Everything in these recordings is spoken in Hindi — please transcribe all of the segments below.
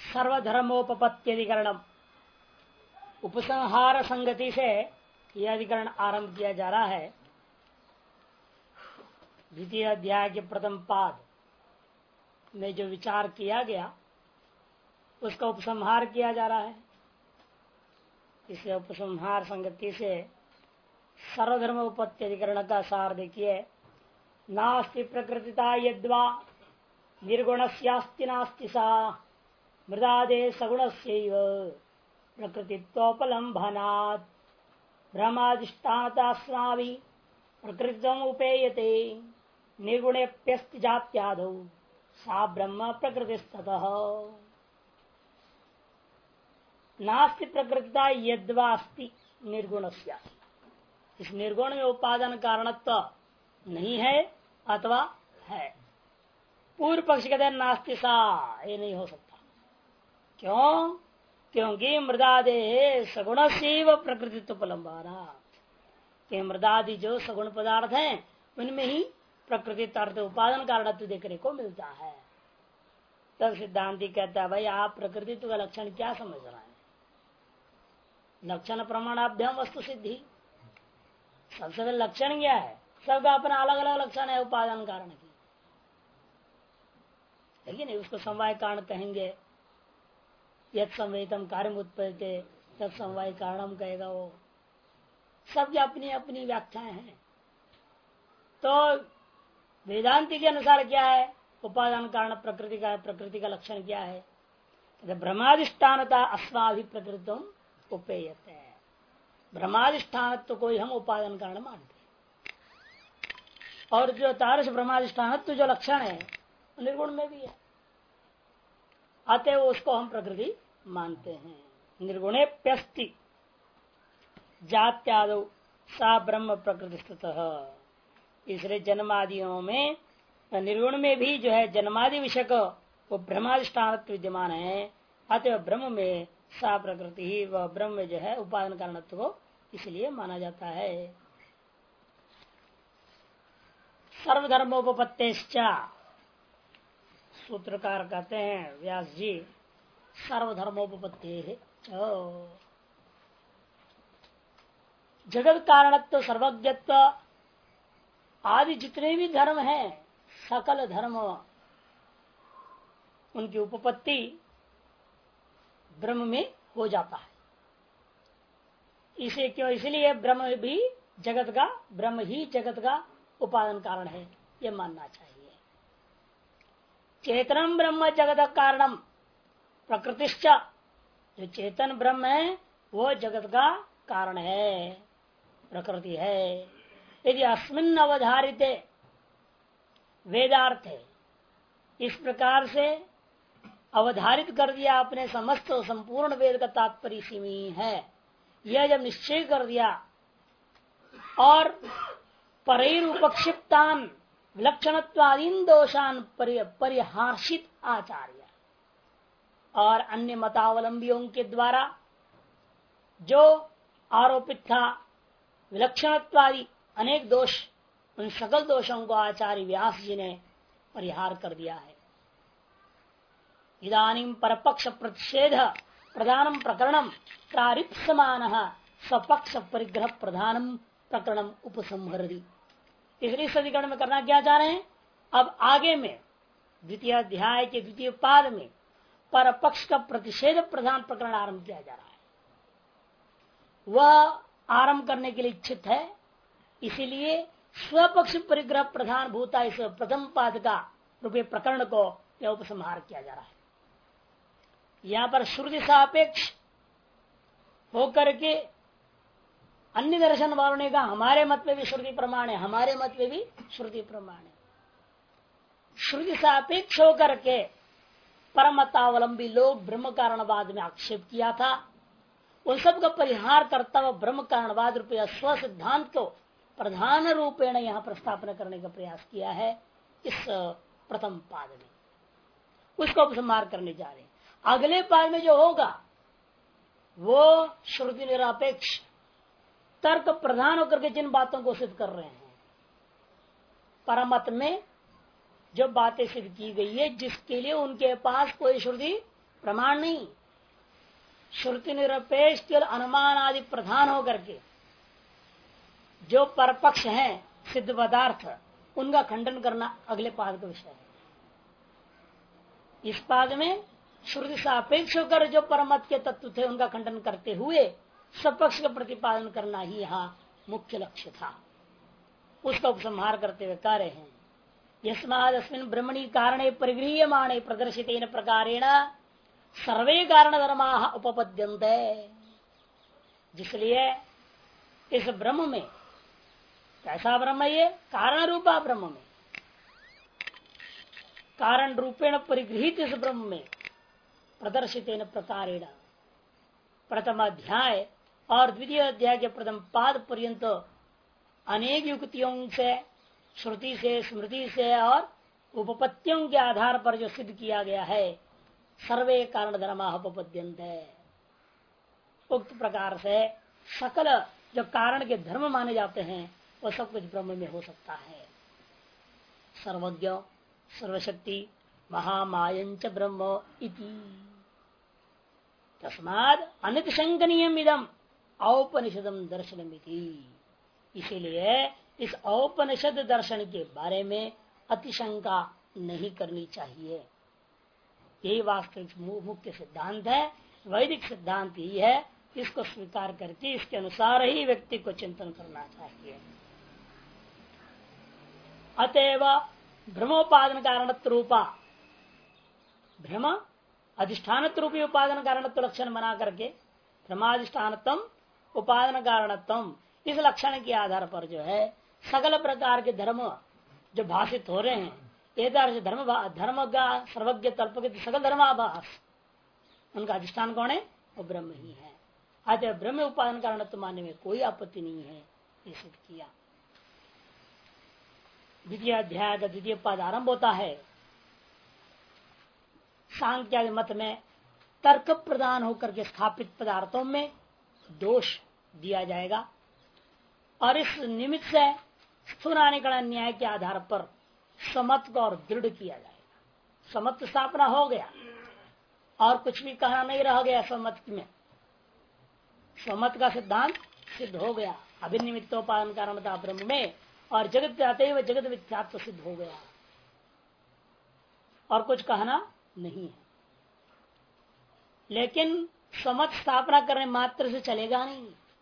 सर्वधर्मोपपत्त्यधिकरणम उपसंहार संगति से यह अधिकरण आरंभ किया जा रहा है। द्वितीय अध्याय के प्रथम पाद में जो विचार किया गया उसका उपसंहार किया जा रहा है। इसे उपसंहार संगति से सर्वधर्म उपपत्ति अधिकरण का सार देखिए। नास्ति प्रकृतिता यद्वा निर्गुणस्यास्ति नास्ति सा मृदादे सगुणस्यैव प्रकृतित्वोपलम्भनात् ब्रह्मादिष्टानतास्माभि प्रकृतित्वम् उपेयते निर्गुणेप्यस्ति जात्यादौ सा ब्रह्म प्रकृतिस्ततः। नास्ति प्रकृतिता यद्वा अस्ति निर्गुणस्य, इस निर्गुण में उपादान कारणत्व नहीं है अथवा है। पूर्व पक्ष कहते हैं नास्ति सा, ये नहीं हो सकता। क्यों? क्योंकि मृदादे सगुण से प्रकृतित्व उपलम्बाना, कि मृदादि जो सगुण पदार्थ हैं उनमें ही प्रकृति अर्थ उपादान कारणत्व देखने को मिलता है। तब सिद्धांति कहता है भाई आप प्रकृतित्व का लक्षण क्या समझ रहे हैं? लक्षण प्रमाणाभ्याम वस्तु सिद्धि। सबसे पहले लक्षण क्या है? सबका अपना अलग अलग लक्षण है उपादान कारण की, लेकिन उसको समवाय कारण कहेंगे। यद संवेदम कार्य उत्पत्ति तब समवाय कारणम कहेगा वो। सबकी अपनी अपनी व्याख्याएं हैं। तो वेदांति के अनुसार क्या है उपादान कारण प्रकृति का? प्रकृति का लक्षण क्या है? ब्रह्मादिष्टानता अस्माभि प्रकृतम उपेयते है। ब्रह्मादिष्ठानत्व को ही हम उपादान कारण मानते हैं। और जो तारस ब्रह्मादिष्ठानत्व जो लक्षण है निर्गुण में भी है, अतः उसको हम प्रकृति मानते हैं। निर्गुणे प्यस्ति जात्यादौ सा ब्रह्म प्रकृतिस्ततः। इसलिए जन्मादियों में निर्गुण में भी जो है जन्मादि विषय वो ब्रह्मादिष्ठानत्व विद्यमान है। अतः ब्रह्म में सा प्रकृति ही वह ब्रह्म जो है उपादान कारणत्व को इसलिए माना जाता है। सर्वधर्मोपपत्तेश्चा, सूत्रकार कहते हैं व्यास जी, सर्वधर्मोपपत्ति जगत कारणत्व सर्वज्ञत्व आदि जितने भी धर्म हैं सकल धर्म उनकी उपपत्ति ब्रह्म में हो जाता है। इसे क्यों? इसलिए ब्रह्म भी जगत का, ब्रह्म ही जगत का उपादान कारण है, ये मानना चाहिए। चेतनम ब्रह्म जगत कारणम प्रकृतिश्च, जो चेतन ब्रह्म है वो जगत का कारण है, प्रकृति है। यदि अस्मिन् अवधारित वेदार्थ है, इस प्रकार से अवधारित कर दिया आपने, समस्त संपूर्ण वेद का तात्पर्य इसी में है, यह जब निश्चय कर दिया और परैरुपक्षिप्तान विलक्षणत्वादीन दोषान परिहार्षित आचार्य और अन्य मतावलंबियों के द्वारा जो आरोपित था विलक्षणत्वादि अनेक दोष, उन सकल दोषों को आचार्य व्यास जी ने परिहार कर दिया है। इदानीं परपक्ष प्रतिषेध प्रधानम प्रकरणम प्रारिप्समान स्वपक्ष परिग्रह प्रधानम प्रकरणम उपसंहरति। इसलिए इस अधिकरण में करना क्या चाह रहे हैं? अब आगे में द्वितीय अध्याय के द्वितीय पाद में परपक्ष का प्रतिषेध प्रधान प्रकरण आरंभ किया जा रहा है। वह आरंभ करने के लिए इच्छित है, इसीलिए स्वपक्ष परिग्रह प्रधान भूता इस प्रथम पाद का रूपये प्रकरण को यह उपसंहार किया जा रहा है। यहाँ पर श्रुति सापेक्ष होकर के अन्य दर्शन वालों ने कहा हमारे मत में भी श्रुति प्रमाण है, हमारे मत में भी श्रुति प्रमाण है। श्रुति सापेक्ष होकर के परमतावलंबी लोग ब्रह्म कारणवाद में आक्षेप किया था, उन सब का परिहार करता हुआ ब्रह्म कारणवाद रूपये स्व सिद्धांत को प्रधान रूपेण यहाँ प्रस्थापना करने का प्रयास किया है। इस प्रथम पाद में उसको उपसंहार करने जा रहे हैं। अगले पाद में जो होगा वो श्रुति निरपेक्ष तर्क प्रधान होकर के जिन बातों को सिद्ध कर रहे हैं, परमत में जो बातें सिद्ध की गई है, जिसके लिए उनके पास कोई श्रुति प्रमाण नहीं, श्रुति निरपेक्ष केवल अनुमान आदि प्रधान होकर के जो परपक्ष हैं सिद्ध पदार्थ, उनका खंडन करना अगले पाद का विषय है। इस पाद में श्रुति सापेक्ष होकर जो परमत के तत्व थे उनका खंडन करते हुए सपक्ष का प्रतिपादन करना ही यहाँ मुख्य लक्ष्य था। उसका उपसंहार करते हुए कह रहे हैं, यस्मादस्मिन् ब्रह्मणि कारणे परिगृह्यमाणे प्रदर्शितेन प्रकारेण सर्वे कारण धर्माः उपपद्यन्ते। जिसलिए इस ब्रह्म में, कैसा ब्रह्म है ये? कारण रूपा ब्रह्म में, कारण रूपेण परिगृहित इस ब्रह्म में प्रदर्शितेन प्रकारेण प्रथम अध्याय और द्वितीय अध्याय के प्रथम पाद पर्यंत अनेक युक्तियों से, श्रुति से, स्मृति से और उपपत्तियों के आधार पर जो सिद्ध किया गया है, सर्वे कारण धर्मा उपपद्यन्ते। उक्त प्रकार से सकल जो कारण के धर्म माने जाते हैं वह सब कुछ ब्रह्म में हो सकता है। सर्वज्ञ सर्वशक्ति महामायंच ब्रह्म इति तस्माद अनितशंकनीयम इदम औपनिषदम दर्शनमिति। इसीलिए इस औपनिषद दर्शन के बारे में अतिशंका नहीं करनी चाहिए। यही वास्तविक मुख्य सिद्धांत है, वैदिक सिद्धांत ही है। इसको स्वीकार करके इसके अनुसार ही व्यक्ति को चिंतन करना चाहिए। अतएव ब्रह्मोपादन कारणत्व रूपा, ब्रह्म अधिष्ठान रूपी उपादान कारणत्व लक्षण बना करके ब्रह्माधिष्ठानत्म उपादान कारणत्म इस लक्षण के आधार पर जो है सकल प्रकार के धर्म जो भाषित हो रहे हैं, ये धर्म का सर्वज्ञ तल्प के सकल धर्माभास, उनका अधिष्ठान कौन है? वो ब्रह्म ही है। अतः ब्रह्म उपादान कारणत्व मानने में कोई आपत्ति नहीं है, ये सिद्ध किया। द्वितीय अध्याय का द्वितीय पद आरंभ होता है। सांख्य मत में तर्क प्रदान होकर के स्थापित पदार्थों में दोष दिया जाएगा और इस निमित्त से स्थूलानिकरण न्याय के आधार पर समत को और दृढ़ किया जाएगा। समत स्थापना हो गया और कुछ भी कहना नहीं रह गया। समत में समत का सिद्धांत सिद्ध हो गया, अभिनिमित्तोपादान कारणता ब्रह्म में, और जगत अतएव जगत मिथ्यात्व सिद्ध हो गया और कुछ कहना नहीं है। लेकिन समत स्थापना करने मात्र से चलेगा नहीं।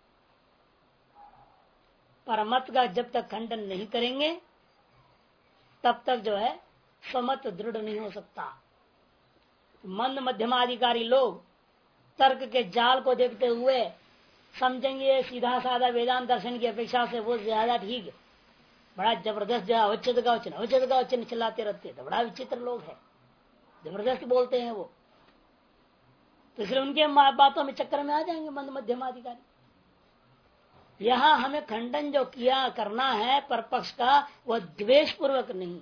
परमत का जब तक खंडन नहीं करेंगे तब तक जो है समत दृढ़ नहीं हो सकता। मंद मध्यमाधिकारी लोग तर्क के जाल को देखते हुए समझेंगे सीधा साधा वेदांत दर्शन की अपेक्षा से वो ज्यादा ठीक है, बड़ा जबरदस्त जो अवच्छेद का वचन, अवच्छेद का वचन चिल्लाते रहते हैं, तो बड़ा विचित्र लोग है, जबरदस्त बोलते हैं वो। तो इसलिए उनके बातों में चक्कर में आ जाएंगे मंद मध्यमाधिकारी। यहां हमें खंडन जो किया करना है परपक्ष का, वह द्वेष पूर्वक नहीं।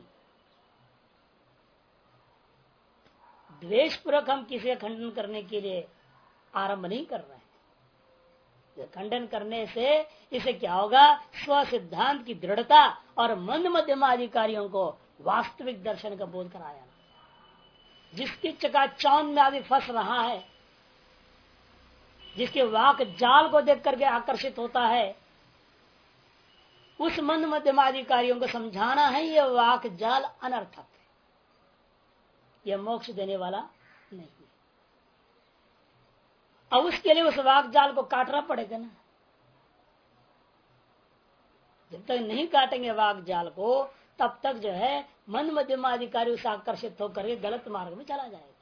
द्वेष पूर्वक हम किसी का खंडन करने के लिए आरंभ नहीं कर रहे हैं। खंडन करने से इसे क्या होगा? स्व सिद्धांत की दृढ़ता और मंद मध्यमाधिकारियों को वास्तविक दर्शन का बोध कराया। जिसकी चकाचौंध में आदि फंस रहा है, जिसके वाक जाल को देख करके आकर्षित होता है, उस मंद मध्यमाधिकारियों को समझाना है यह वाक जाल अनर्थक है, यह मोक्ष देने वाला नहीं। अब उसके लिए उस वाक जाल को काटना पड़ेगा ना। जब तक नहीं काटेंगे वाक जाल को तब तक जो है मंद मध्यमाधिकारी उसे आकर्षित होकर के गलत मार्ग में चला जाएगा।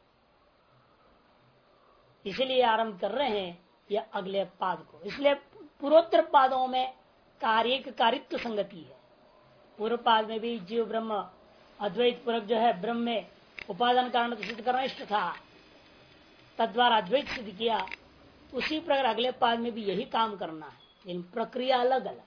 इसलिए आरंभ कर रहे हैं यह अगले पाद को। इसलिए पूर्वोत्तर पादों में कारित्व संगति है। पूर्व पाद में भी जीव ब्रह्म अद्वैत पूर्वक जो है ब्रह्म में उपादान कारण सिद्ध करना इष्ट था, तद्वारा अद्वैत सिद्ध किया। उसी प्रकार अगले पाद में भी यही काम करना है, लेकिन प्रक्रिया अलग अलग।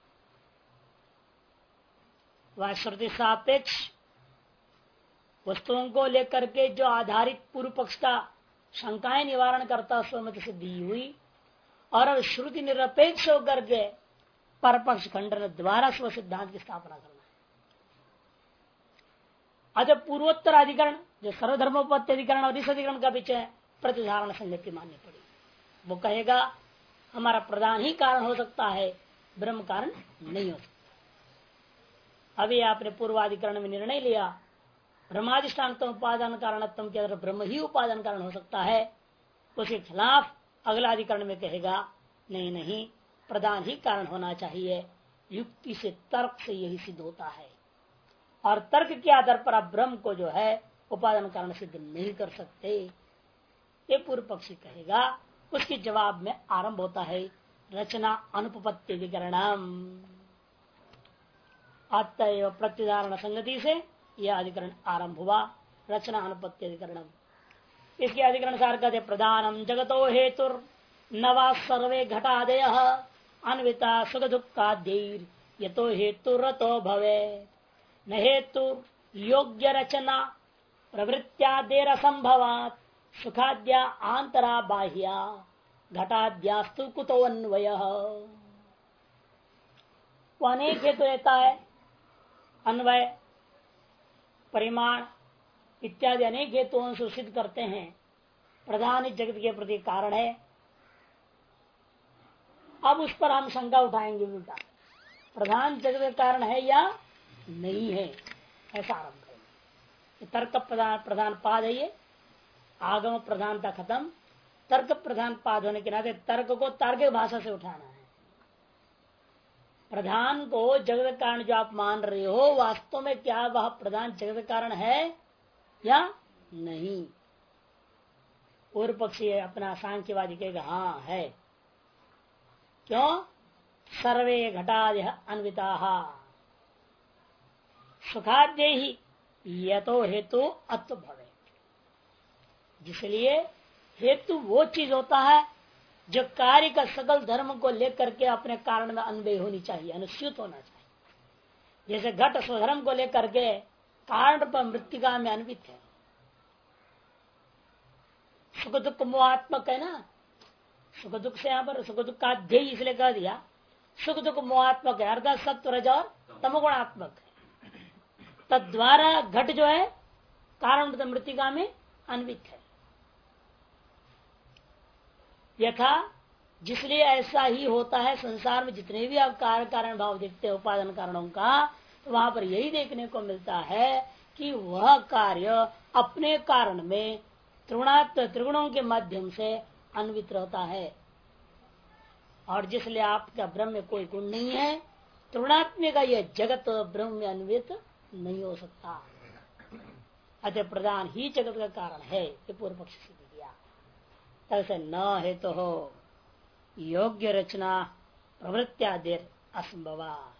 वह श्रुति सापेक्ष वस्तुओं को लेकर के जो आधारित पूर्व पक्ष का शंकाएं निवारण करता स्वमत से दी हुई, और अब श्रुति निरपेक्ष होकर के परपक्ष खंडन द्वारा स्व सिद्धांत की स्थापना करना अतः पूर्वोत्तर अधिकरण जो सर्वधर्मोपत्ति अधिकरण और इस अधिकरण का विषय प्रतिधारण संगति माननी पड़ेगी। वो कहेगा हमारा प्रधान ही कारण हो सकता है, ब्रह्म कारण नहीं हो सकता। अभी आपने पूर्वाधिकरण में निर्णय लिया ब्रह्माधिष्ठान उपादान कारणत्म के अंदर ब्रह्म ही उपादान कारण हो सकता है, उसके खिलाफ अगला अधिकरण में कहेगा नहीं नहीं, प्रधान ही कारण होना चाहिए। युक्ति से तर्क से यही सिद्ध होता है, और तर्क के आधार पर आप ब्रह्म को जो है उपादान कारण सिद्ध नहीं कर सकते, ये पूर्व पक्षी कहेगा। उसके जवाब में आरंभ होता है रचना अनुपपत्ति अधिकरणम। अतएव प्रत्युदाहरण संगति से यह अधिकरण आरंभ हुआ, रचना अनुपत्ति अधिकरणम। इसके अधिकरण सार कहते प्रधानम जगतो हेतुर नवा सर्वे घटादय अन्विता सुख दुखाद्यैर यतो हेतुरतो भवे न हेतु योग्य रचना प्रवृत्त्यादेर असंभवात सुखाद्या आंतरा बाह्या घटाद्यास्तु कुतो अन्वय। अनेक हेतु रहता है, अन्वय परिमाण इत्यादि अनेक हेतुओं से सिद्ध करते हैं प्रधान जगत के प्रति कारण है। अब उस पर हम शंका उठाएंगे उल्टा, प्रधान जगत का कारण है या नहीं है, ऐसा आरंभ करेंगे। तर्क प्रधान पाद है, ये आगम प्रधानता खत्म, तर्क प्रधान पाद होने के नाते तर्क को तार्किक भाषा से उठाना है। प्रधान को जगत कारण जो आप मान रहे हो, वास्तव में क्या वह प्रधान जगत कारण है या नहीं? पूर्व पक्षी अपना सांख्यवादी कहेगा हाँ है। क्यों? सर्वे घटादय अन्विता सुखाद्य ही यतो हेतु अत्व भवे। जिसलिए हेतु वो चीज होता है जो कार्य का सकल धर्म को लेकर के अपने कारण में अन्वय होनी चाहिए, अनुस्यूत होना चाहिए। जैसे घट स्वधर्म को लेकर के कारण पर मृत्तिका में अन्वित है, सुख दुख मोहात्मक है ना। सुख दुख से यहाँ पर सुख दुख का अध्यय इसलिए कह दिया, सुख दुख मोहात्मक है अर्थात सत्व रज और तमोगुणात्मक है। तद्वारा घट जो है कारण मृत्तिका में अन्वित है। यथा जिसलिए ऐसा ही होता है संसार में जितने भी आप कार्य कारण भाव देखते हैं उपादान कारणों का, तो वहां पर यही देखने को मिलता है कि वह कार्य अपने कारण में त्रिगुणों के माध्यम से अन्वित रहता है। और जिसलिए आपका ब्रह्म में कोई गुण नहीं है, त्रिगुणात्म्य का यह जगत ब्रह्म में अन्वित नहीं हो सकता। अतः प्रधान ही जगत का कारण है, ये पूर्व पक्ष से दिया। तैसे न है तो हो योग्य रचना प्रवृत्त्यादेर असंभवात।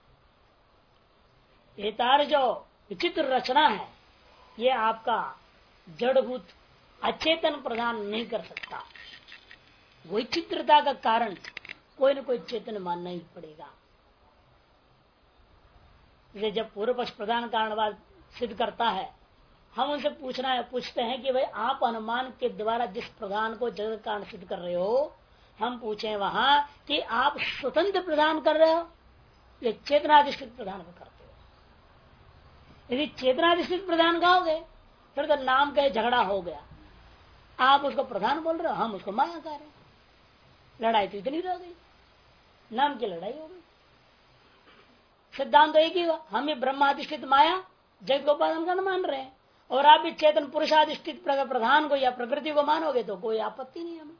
ये तार जो विचित्र रचना है, ये आपका जड़भूत अचेतन प्रदान नहीं कर सकता। वैचित्रता का कारण कोई न कोई चेतन मानना ही पड़ेगा। इसलिए जब पूर्व पक्ष प्रधान कारणवाद सिद्ध करता है, हम उनसे पूछते हैं कि भाई आप अनुमान के द्वारा जिस प्रधान को जगत कारण सिद्ध कर रहे हो, हम पूछे वहां कि आप स्वतंत्र प्रदान कर रहे हो या चेतनाधिष्ठित प्रदान को करते हो। यदि चेतनाधिष्ठित प्रदान कहोगे फिर तो नाम का झगड़ा हो गया। आप उसको प्रधान बोल रहे हो, हम उसको माया कह रहे हैं। लड़ाई तो इतनी रह गई, नाम की लड़ाई हो गई। सिद्धांत तो एक ही हुआ, हम ये ब्रह्माधिष्ठित माया जगत को उपादान कारण मान रहे हैं, और आप भी चेतन पुरुषाधिष्ठित प्रधान को या प्रकृति को मानोगे तो कोई आपत्ति नहीं हमें।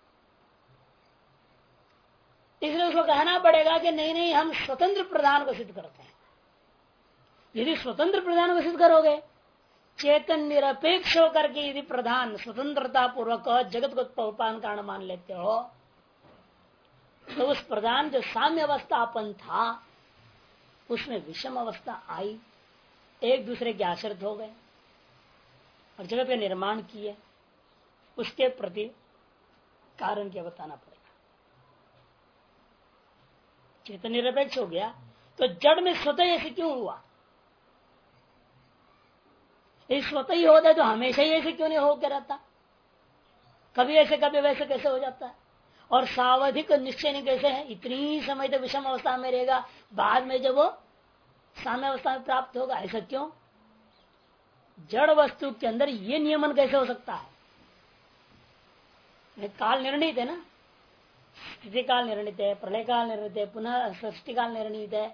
इसलिए उसको कहना पड़ेगा कि नहीं नहीं, हम स्वतंत्र प्रधान को सिद्ध करते हैं। यदि स्वतंत्र प्रधान को सिद्ध करोगे, चेतन निरपेक्ष होकर के यदि प्रधान स्वतंत्रता पूर्वक जगत को उपादान कारण मान लेते हो, तो उस प्रधान जो साम्य अवस्थापन था उसमें विषम अवस्था आई, एक दूसरे के आश्रित हो गए और जगत का निर्माण किए। उसके प्रति कारण क्या बताना पड़ेगा। चेतन निरपेक्ष हो गया तो जड़ में स्वतः ऐसे क्यों हुआ? ये स्वतः ही होता है तो हमेशा ही ऐसे क्यों नहीं होकर रहता? कभी ऐसे कभी वैसे कैसे हो जाता है? और सावधिक निश्चय नहीं कैसे है? इतनी समय तक विषम अवस्था में रहेगा, बाद में जब वो साम्य अवस्था में प्राप्त होगा, ऐसा क्यों? जड़ वस्तु के अंदर ये नियमन कैसे हो सकता है? काल निर्णित है ना, स्थिति काल निर्णित है, प्रलय काल निर्णित है, पुनः सृष्टि काल निर्णित है।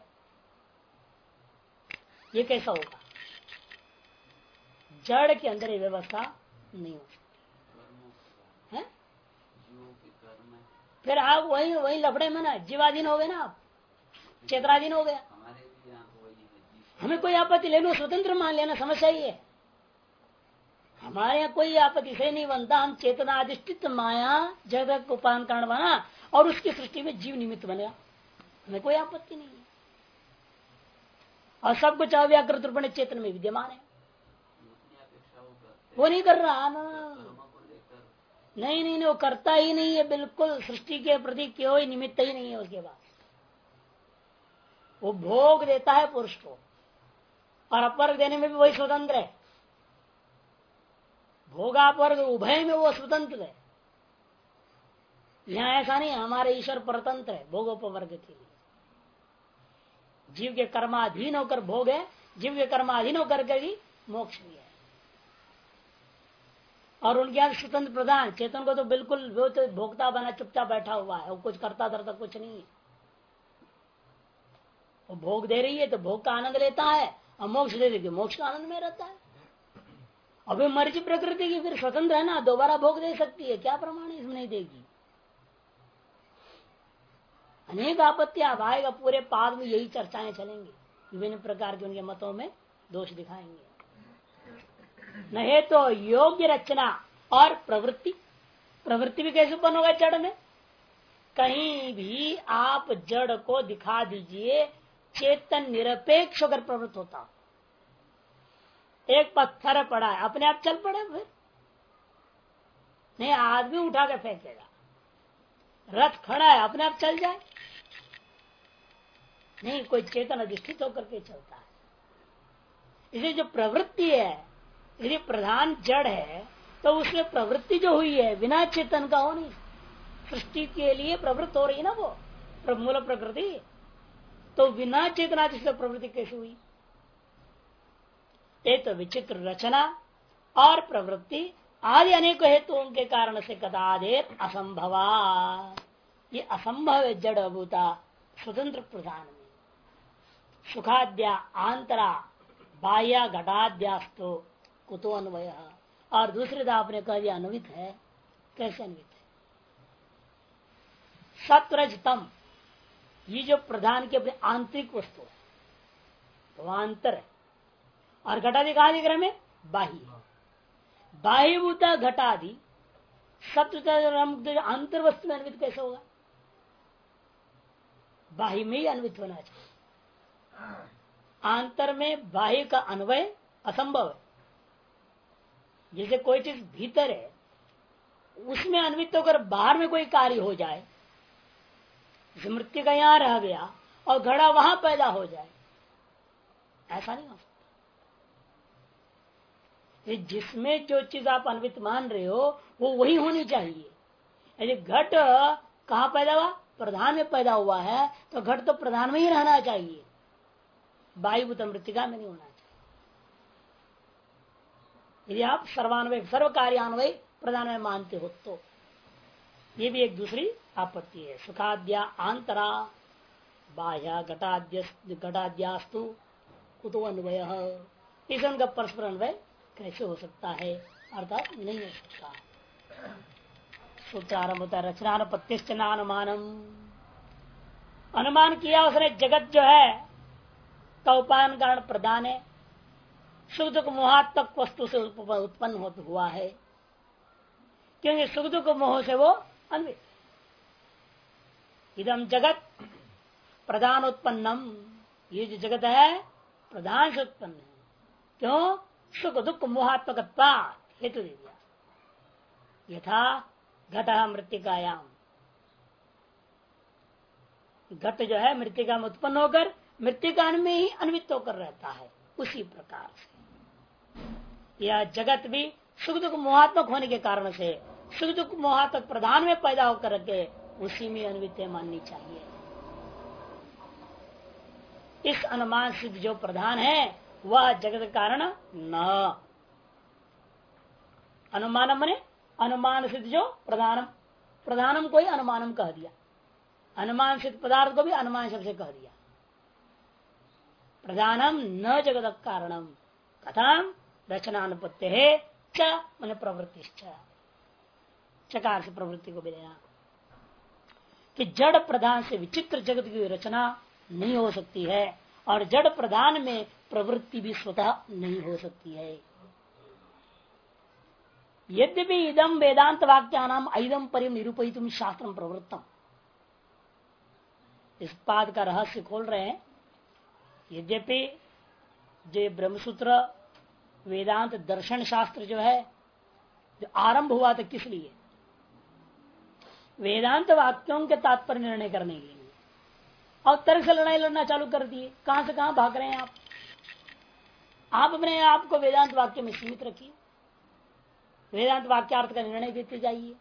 ये कैसा होगा? जड़ के अंदर ये व्यवस्था नहीं हो सकती है। फिर आप वही वही लफड़े में ना जीवाधीन हो गए ना, आप चेतनाधीन हो गया। हमें कोई आपत्ति ले लो, स्वतंत्र मान लेना, समस्या ही है। हमारे यहाँ कोई आपत्ति से नहीं बनता। हम चेतना अधिष्ठित माया जगत को उपादान कारण बना और उसकी सृष्टि में जीव निमित्त बनेगा, हमें कोई आपत्ति नहीं है। और सब कुछ अव्याकृत रूप में चेतन में विद्यमान है। वो नहीं कर रहा ना, नहीं नहीं, वो करता ही नहीं है। बिल्कुल सृष्टि के प्रति कोई निमित्त ही नहीं है उसके पास। वो भोग देता है पुरुष को और अपवर्ग देने में भी वही स्वतंत्र है। भोगापवर्ग उभय में वो स्वतंत्र है। यहाँ ऐसा नहीं, हमारे ईश्वर परतंत्र है भोगोपवर्ग के लिए। जीव के कर्माधीन होकर भोग है, जीव के कर्माधीन होकर के ही मोक्ष भी है। और उनके यहाँ स्वतंत्र प्रधान, चेतन को तो बिल्कुल वो तो भोक्ता बना चुपचाप बैठा हुआ है, वो कुछ करता धरता कुछ नहीं है। वो भोग दे रही है तो भोग का आनंद लेता है, और मोक्ष दे रही है मोक्ष का आनंद में रहता है। अभी मर्जी प्रकृति की फिर स्वतंत्र है ना, दोबारा भोग दे सकती है, क्या प्रमाण इसमें नहीं देगी? अनेक आपत्तियां आएगा, पूरे पाद में यही चर्चाएं चलेंगी, विभिन्न प्रकार के उनके मतों में दोष दिखाएंगे। न है तो योग्य रचना और प्रवृत्ति, प्रवृत्ति भी कैसे उत्पन्न होगा जड़ में? कहीं भी आप जड़ को दिखा दीजिए चेतन निरपेक्ष होकर प्रवृत्त होता। एक पत्थर पड़ा है, अपने आप चल पड़े, फिर नहीं आदमी उठा कर फेंकेगा। रथ खड़ा है, अपने आप चल जाए, नहीं कोई चेतन अधिष्ठित होकर के चलता है। इसे जो प्रवृत्ति है, यदि प्रधान जड़ है तो उसमें प्रवृत्ति जो हुई है बिना चेतन का हो नहीं। सृष्टि के लिए प्रवृत्त हो रही ना वो मूल प्रकृति, तो बिना चेतना जिससे प्रवृत्ति कैसे हुई? एक तो विचित्र रचना और प्रवृत्ति आदि अनेक हेतुओं के कारण से कदादेर असंभवा, ये असंभव है जड़ भूता स्वतंत्र प्रधान में। सुखाद्या आंतरा बाह्य घटाद्यास्तो कुतो अन्वय, और दूसरे तो आपने कह दिया अन्वित है। कैसे अन्वित है? सत्रजतम, ये जो प्रधान की अपनी आंतरिक वस्तु है वो आंतर है, और घटादि कहा दिख रहा में बाह्य, बाह्यभूता घटादि सत्य अंतर वस्तु में अन्वित कैसे होगा? बाह्य में ही अन्वित होना चाहिए। आंतर में बाह्य का अन्वय असंभव है। जैसे कोई चीज भीतर है उसमें अन्वित होकर बाहर में कोई कार्य हो जाए, मृत्यु का यहां रह गया और घड़ा वहां पैदा हो जाए, ऐसा नहीं हो सकता। जिसमें जो चीज आप अन्वित मान रहे हो वो वही होनी चाहिए। यदि घट कहाँ पैदा हुआ? प्रधान में पैदा हुआ है, तो घट तो प्रधान में ही रहना चाहिए, वायुभूत मृतिका में नहीं होना चाहिए। यदि आप सर्वान्वय सर्व कार्यान्वय प्रधान में मानते हो तो ये भी एक दूसरी आपत्ति है। सुखाद्या आंतरा बाह्य घटाद्यास्तु कुतो अन्वय, इस उनका परस्पर अन्वय कैसे हो सकता है? अर्थात नहीं हो सकता। सूत्र आरंभ होता है रचनानुपत्तिश्च अनुमानम, अनुमान किया उसने जगत जो है का उपादान कारण प्रधान है, सुख दुख मोहात्मक वस्तु से उत्पन्न हुआ है, क्योंकि सुख दुख मोह से वो अन्वित। इदम जगत प्रधान उत्पन्नम, ये जो जगत है प्रधान से उत्पन्न है। क्यों? सुख दुख मोहात्मक हेतु दे दिया। यथा घट मृतिकायाम, घट जो है मृतिका में उत्पन्न होकर मृतिका में ही अन्वित होकर रहता है, उसी प्रकार से यह जगत भी सुख दुख मोहात्मक होने के कारण से सुख दुख मोहात्मक प्रधान में पैदा होकर के उसी में अन्वित माननी चाहिए। इस अनुमान सिद्ध जो प्रधान है वह जगत कारण न, अनुमानम मने अनुमान सिद्ध जो प्रधानम, प्रधानम को ही अनुमानम कह दिया, अनुमान सिद्ध पदार्थ को भी अनुमान शब्द से कह दिया। प्रधानम न जगत कारणम कथम रचनानुपत्ति है च मन प्रवृत्ति, चकार से प्रवृत्ति को भी लेना कि जड़ प्रधान से विचित्र जगत की रचना नहीं हो सकती है और जड़ प्रधान में प्रवृत्ति भी स्वतः नहीं हो सकती है। यद्यपि इदम वेदांत वाक्यानाम ऐदम परिम निरूपयितुम शास्त्रम प्रवृत्तम, इस पाद का रहस्य खोल रहे हैं। यद्यपि जो ब्रह्मसूत्र वेदांत दर्शन शास्त्र जो है, जो आरंभ हुआ था किस लिए? वेदांत वाक्यों के तात्पर्य निर्णय करने के लिए, और तर्क से लड़ाई लड़ना चालू कर दिए। कहां से कहां भाग रहे हैं आप अपने आप को वेदांत वाक्य में सीमित रखिए, वेदांत वाक्यार्थ का निर्णय देते जाइए।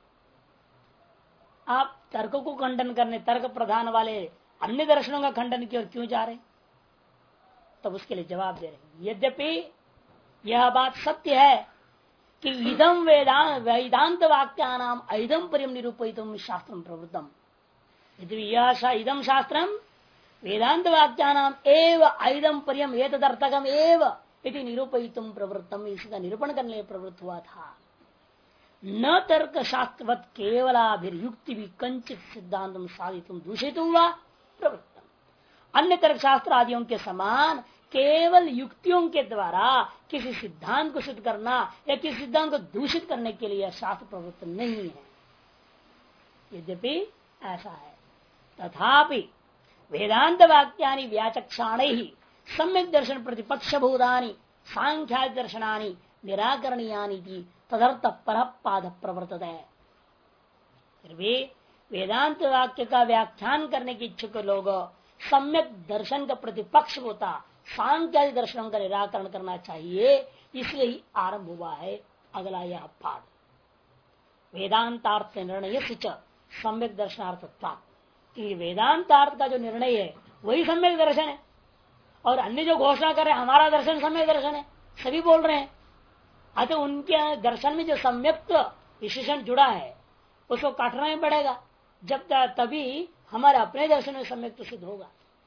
आप तर्क को खंडन करने, तर्क प्रधान वाले अन्य दर्शनों का खंडन की ओर क्यों जा रहे हैं? तब उसके लिए जवाब दे रहे हैं। यद्यपि यह बात सत्य है कि इदम वेदांत वाक्यानाम ऐदम परिम निरूपयितुम शास्त्रम प्रवृत्तम, यदि यह इदम शास्त्रम वेदांत वाक्यानाम एव ऐदम परिम एतदर्थकम एव इति निरूपयितुम प्रवृत्तम, इसका निरूपण करने लिए प्रवृत्त हुआ था। न तर्क शास्त्रवत केवलाभिर्युक्ति भी कंचित सिद्धांतम साधितुम दूषितुम व प्रवृत्तम, अन्य तर्क शास्त्र आदियों के समान केवल युक्तियों के द्वारा किसी सिद्धांत को सिद्ध करना या किसी सिद्धांत को दूषित करने के लिए शास्त्र प्रवृत्त नहीं है। यद्यपि ऐसा है, तथापि वेदांत वाक्यानि व्याचक्षाण ही सम्यक दर्शन प्रतिपक्ष भूतानि सांख्यादि दर्शनानि निराकरणीयानि तदर्थ परपाद प्रवर्तत है। फिर भी वेदांत वाक्य का व्याख्यान करने के इच्छुक लोग सम्यक दर्शन का प्रतिपक्ष होता सांख्यादि दर्शनों का निराकरण करना चाहिए, इसलिए ही आरंभ हुआ है अगला यह पाद। वेदांतार्थ निर्णय सम्यक दर्शनार्थत्वा, कि वेदांतार्थ का जो निर्णय है वही सम्यक दर्शन है, और अन्य जो घोषणा कर रहे हैं हमारा दर्शन सम्यक दर्शन है, सभी बोल रहे हैं। अतः उनके दर्शन में जो सम्यक विशेषण जुड़ा है उसको काटना ही पड़ेगा, जब तभी हमारे अपने दर्शन में सम्यक सिद्ध होगा।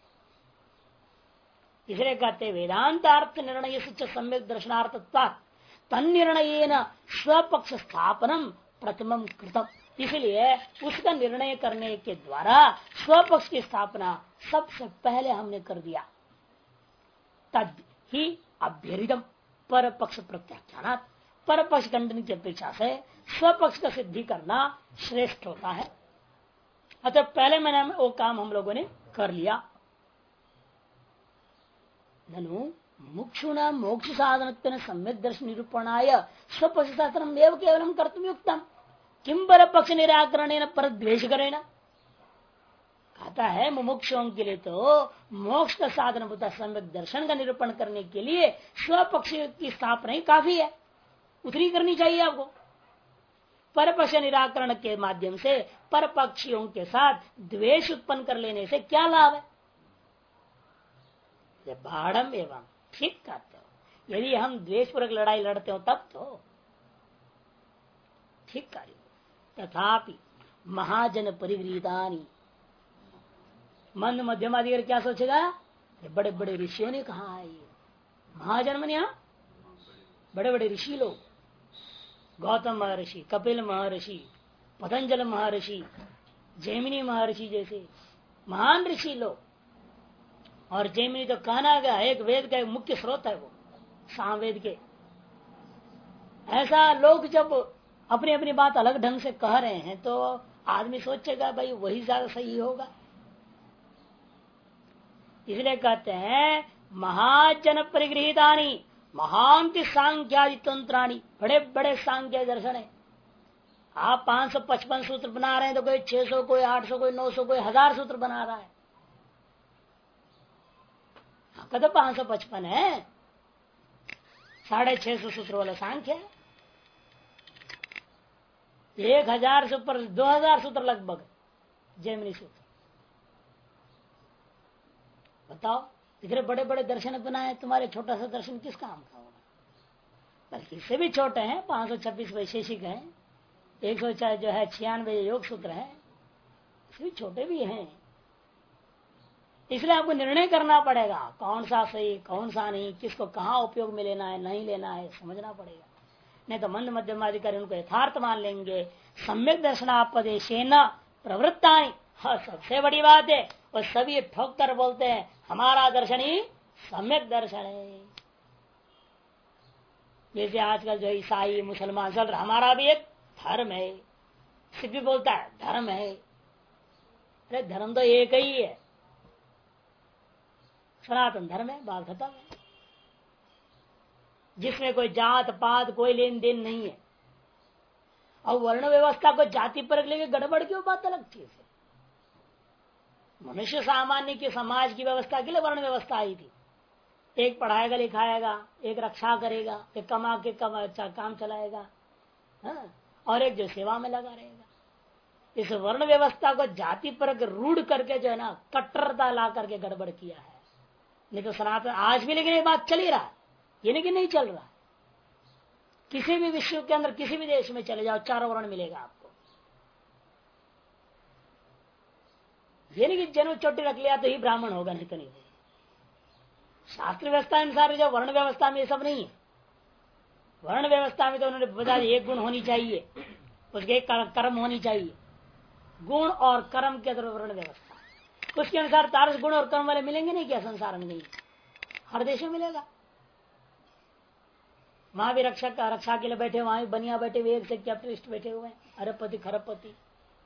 इसलिए कहते वेदांतार्थ निर्णय सम्यक दर्शनार्थत्वा तन्निर्णय स्वपक्ष स्थापनम प्रथमम कृतम, इसलिए उसका निर्णय करने के द्वारा स्वपक्ष की स्थापना सबसे पहले हमने कर दिया। तद ही अभ्यरिदम पर पक्ष प्रत्याख्यान, पर पक्ष खंडन की अपेक्षा से स्वपक्ष का सिद्धि करना श्रेष्ठ होता है। अतः पहले महीने में वो काम हम लोगों ने कर लिया। ननु मुक्षुना मोक्ष साधन सम्यक दर्शन निरूपणाय स्वपक्ष शास्त्रम एवं केवलम कर्तुम युक्तम किम पर पक्ष निराकरण पर द्वेष करेना। कहता है मुमुक्षुओं के लिए तो मोक्ष का साधन होता सम्यक दर्शन का निरूपण करने के लिए स्वपक्ष की स्थापना ही काफी है, उतनी करनी चाहिए आपको। परपक्ष निराकरण के माध्यम से परपक्षियों के साथ द्वेष उत्पन्न कर लेने से क्या लाभ है? बाढ़ एवं ठीक कहते हो, यदि हम द्वेषपूर्वक लड़ाई लड़ते हो तब तो ठीक कार्य। तथापि महाजन परिगृहीतानि, मंद मध्यम अधिकारी क्या सोचेगा? बड़े बड़े ऋषियों ने कहा है। ये महाजन मन यहाँ बड़े बड़े ऋषि लोग, गौतम महर्षि, कपिल महर्षि, पतंजल महर्षि, जैमिनी महर्षि जैसे महान ऋषि लोग। और जैमिनी तो कहना गया एक वेद का एक मुख्य स्रोत है वो सामवेद के। ऐसा लोग जब अपनी अपनी बात अलग ढंग से कह रहे हैं तो आदमी सोचेगा भाई वही ज्यादा सही होगा। इसलिए कहते हैं महाजन परिगृहीतानि महांति सांख्यादि तंत्राणी, बड़े बड़े सांख्य दर्शन है। आप 555 सूत्र बना रहे हैं तो कोई 600, कोई 800, कोई 900, कोई 1000 सूत्र बना रहा है। आपका तो 555 है, 650 सूत्र वाला सांख्य है। 1000 से ऊपर 2000 सूत्र लगभग जैमिनी सूत्र। बताओ, इतने बड़े बड़े दर्शन बनाए, तुम्हारे छोटा सा दर्शन किस काम का होगा? बल्कि इससे भी छोटे हैं, 526 वैशेषिक हैं, 100 जो है 96 योग सूत्र है, इससे भी छोटे भी हैं। इसलिए आपको निर्णय करना पड़ेगा कौन सा सही कौन सा नहीं, किसको कहाँ उपयोग में लेना है नहीं लेना है समझना पड़ेगा। नहीं तो मंद मध्यमाधिकारी उनको यथार्थ मान लेंगे। सम्यक दर्शनापदेशेन प्रवृत्ता, सबसे बड़ी बात है वो सभी ठोक कर बोलते हैं हमारा दर्शन ही सम्यक दर्शन है। जैसे आजकल जो ईसाई मुसलमान चल रहा, हमारा भी एक धर्म है, सिख भी बोलता है धर्म है। अरे धर्म तो एक ही है, सनातन धर्म है, बात खत्म है, जिसमें कोई जात पात कोई लेन देन नहीं है। और वर्ण व्यवस्था को जाति पर लेके गड़बड़ क्यों, बात अलग चीज है। मनुष्य सामान्य की समाज की व्यवस्था के लिए वर्ण व्यवस्था आई थी। एक पढ़ाएगा लिखाएगा, एक रक्षा करेगा, एक कमा के काम चलाएगा, हाँ? और एक जो सेवा में लगा रहेगा। इस वर्ण व्यवस्था को जाति पर रूढ़ करके जो है ना कट्टरता ला करके गड़बड़ किया है। नहीं तो सनातन आज भी, लेकिन ये बात चल ही रहा है, ये नहीं कि नहीं चल रहा। किसी भी विश्व के अंदर किसी भी देश में चले जाओ, चारों वर्ण मिलेगा आपको। ये नहीं कि जन्म चोटी रख लिया तो ही ब्राह्मण होगा, नहीं तो नहीं होगा। शास्त्र व्यवस्था अनुसार जो वर्ण व्यवस्था में ये सब नहीं है। वर्ण व्यवस्था में तो उन्होंने बता दिया एक गुण होनी चाहिए, उसके एक कर्म होनी चाहिए। गुण और कर्म के अंदर वर्ण व्यवस्था, उसके अनुसार तारस गुण और कर्म वाले मिलेंगे नहीं क्या संसार में? नहीं, हर देश में मिलेगा। वहां भी रक्षा के लिए बैठे, वहां भी बनिया बैठे हुए, एक से कैपिटलिस्ट बैठे हुए हैं, अरबपति खरबपति,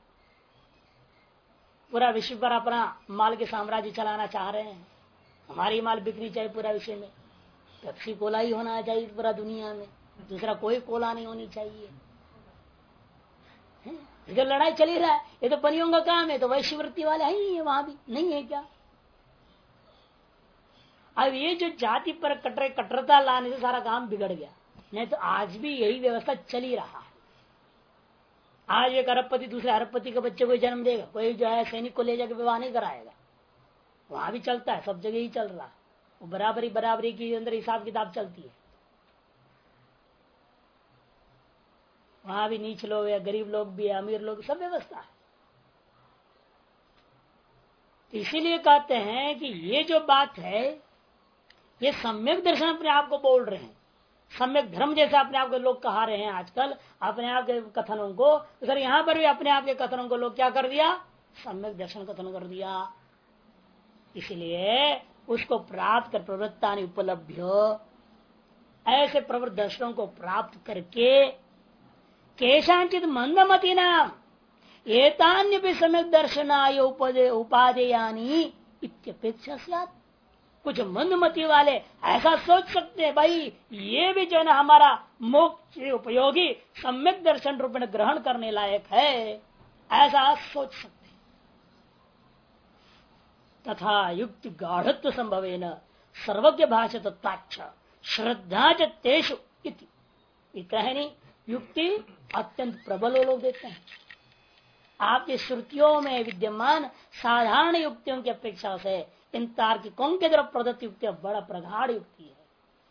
पूरा विश्व पर अपना माल के साम्राज्य चलाना चाह रहे हैं। हमारी माल बिकनी चाहिए पूरा विश्व में, पेप्सी कोला ही होना चाहिए पूरा दुनिया में, दूसरा कोई कोला नहीं होनी चाहिए। इधर लड़ाई चली रहा है, ये तो पनियों का काम है, तो वैश्यवृत्ति वाले ही है, वहां भी नहीं है क्या? अब ये जो जाति पर कट्टरता लाने से सारा काम बिगड़ गया। नहीं तो आज भी यही व्यवस्था चली रहा है। आज एक अरबपति दूसरे अरबपति के बच्चे को जन्म देगा, कोई जो है सैनिक को ले जाकर विवाह नहीं कराएगा। वहां भी चलता है, सब जगह ही चल रहा है। वो बराबरी के अंदर हिसाब किताब चलती है। वहां भी नीच लोग या गरीब लोग भी है, अमीर लोग, सब व्यवस्था है। तो इसीलिए कहते हैं कि ये जो बात है, ये सम्यक दर्शन अपने आप को बोल रहे हैं। सम्यक धर्म जैसा अपने आप को लोग कहा रहे हैं आजकल अपने आप के कथनों को। अगर यहाँ पर भी अपने आप के कथनों को लोग क्या कर दिया, सम्यक दर्शन कथन कर दिया। इसलिए उसको प्राप्त कर प्रवृत्ता उपलब्ध, ऐसे प्रवृत्त दर्शनों को प्राप्त करके केशांचित मंदमती नाम एतान्य भी सम्यक दर्शनाय उपादेयानी इत्यपेक्षा स्यात्। कुछ मंदमती वाले ऐसा सोच सकते हैं भाई ये भी जो है ना हमारा मोक्ष उपयोगी सम्यक दर्शन रूप में ग्रहण करने लायक है, ऐसा सोच सकते हैं। तथा युक्ति गाढ़त्व संभवेन सर्वज्ञ भाषा तत्ताक्ष श्रद्धा च तेषु नहीं, युक्ति अत्यंत प्रबल लोग देते हैं। आपकी श्रुतियों में विद्यमान साधारण युक्तियों की अपेक्षा से इन तार्किकों के द्वारा प्रदत्त युक्ति बड़ा प्रगाढ़ युक्ति है।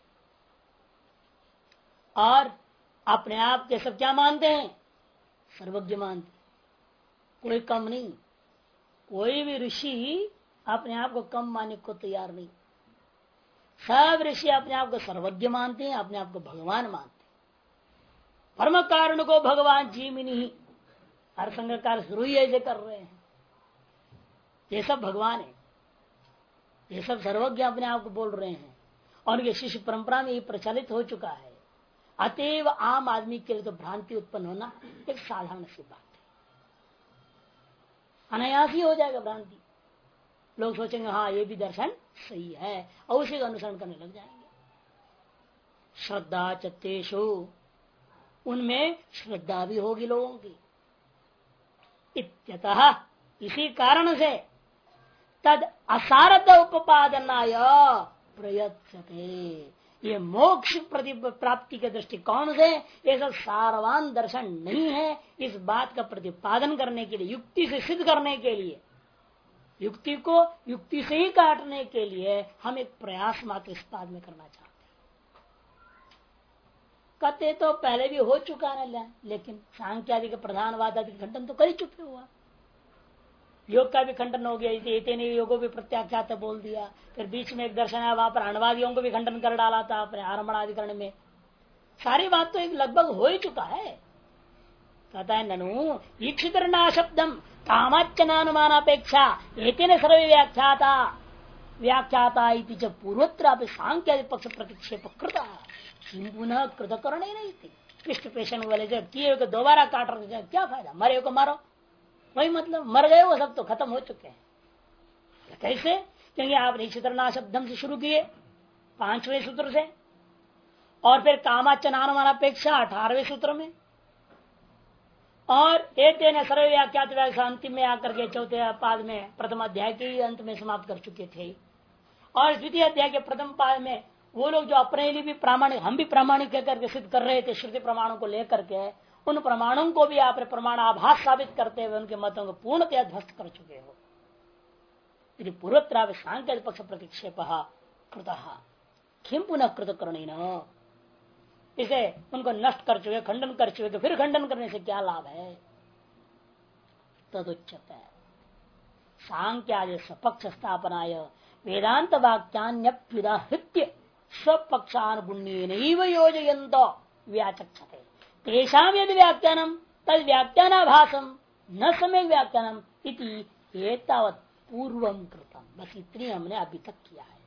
और अपने आप के सब क्या मानते हैं, सर्वज्ञ मानते, कोई कम नहीं। कोई भी ऋषि अपने आप को कम मानने को तैयार नहीं। सब ऋषि अपने आप को सर्वज्ञ मानते हैं, अपने आप को भगवान मानते हैं। परम कारण को भगवान जीवनी हर संघकार शुरू ही ऐसे कर रहे हैं। ये सब भगवान है, ये सब सर्वज्ञ अपने आप को बोल रहे हैं। और ये शिष्य परंपरा में ये प्रचलित हो चुका है। अतएव आम आदमी के लिए तो भ्रांति उत्पन्न होना एक साधारण सी बात है, अनायास ही हो जाएगा भ्रांति। लोग सोचेंगे हाँ ये भी दर्शन सही है और उसी का अनुसरण करने लग जाएंगे। श्रद्धा चतेषु, उनमें श्रद्धा भी होगी लोगों की। इत्यतः, इसी कारण से तद असारद उपादनाय प्रयत्नते, ये मोक्ष प्राप्ति के दृष्टिकोण से ये सब सारवान दर्शन नहीं है। इस बात का प्रतिपादन करने के लिए, युक्ति से सिद्ध करने के लिए, युक्ति को युक्ति से ही काटने के लिए हम एक प्रयास मात्र इस बात में करना चाहते हैं। कहते तो पहले भी हो चुका है, लेकिन सांख्य आदि के प्रधानवाद आदि खंडन तो कर ही चुके हुआ। योग का भी खंडन हो गया, इतने योगों भी प्रत्याख्यात बोल दिया। फिर बीच में एक दर्शन है, वहां पर अणवादियों को भी खंडन कर डाला था अपने आरम्भणाधिकरण में। सारी बात तो एक लगभग हो ही चुका है। कहता है ननु ईक्षितरना शब्दम कामाच्चनानुमानापेक्षा एतेन सर्वे व्याख्याता व्याख्याता इति च पूर्वत्र सांख्य पक्ष प्रतिक्षेप कृता पुनः कृतकरण ही नहीं थी। पृष्ठ पेशन वाले जो किए को दोबारा काट रहे, क्या फायदा, मरे को मारो, वही मतलब मर गए वो सब तो खत्म हो चुके हैं। कैसे? क्योंकि आप ईक्षितरना शब्दम से शुरू किए 5वें सूत्र से, और फिर कामाच्चनानुमानापेक्षा 18वें सूत्र में, और एतेन सर्व व्याख्यात व्याख्या अंतिम में आकर के चौथे पाद में प्रथम अध्याय के अंत में समाप्त कर चुके थे। और द्वितीय अध्याय के प्रथम पाद में वो लोग जो अपने लिए भी प्रामाणिक, हम भी प्रामाणिक कहकर के सिद्ध कर रहे थे श्रुति प्रमाणों को लेकर के, उन प्रमाणों को भी आप प्रमाण आभास साबित करते हुए उनके मतों को पूर्णतया ध्वस्त कर चुके हो। यदि पूर्वत्र सांख्य पक्ष प्रतिक्षेप कृतः किम पुनः कृतकरणेन, इसे उनको नष्ट कर चुके, खंडन कर चुके, फिर खंडन करने से क्या लाभ है? तदुच्यते सांख्यादि स्वपक्ष स्थापनाय वेदांत वाक्यान्यप्युदाहृत्य स्वपक्षानुगुण्येनैव योजयन्त व्याचक्षते तेषां यदि व्याख्यानम तद व्याख्यानाभासम न सम्यक् व्याख्यानम इति एतावत् पूर्वं कृतम। बस इतनी हमने अभी तक किया है।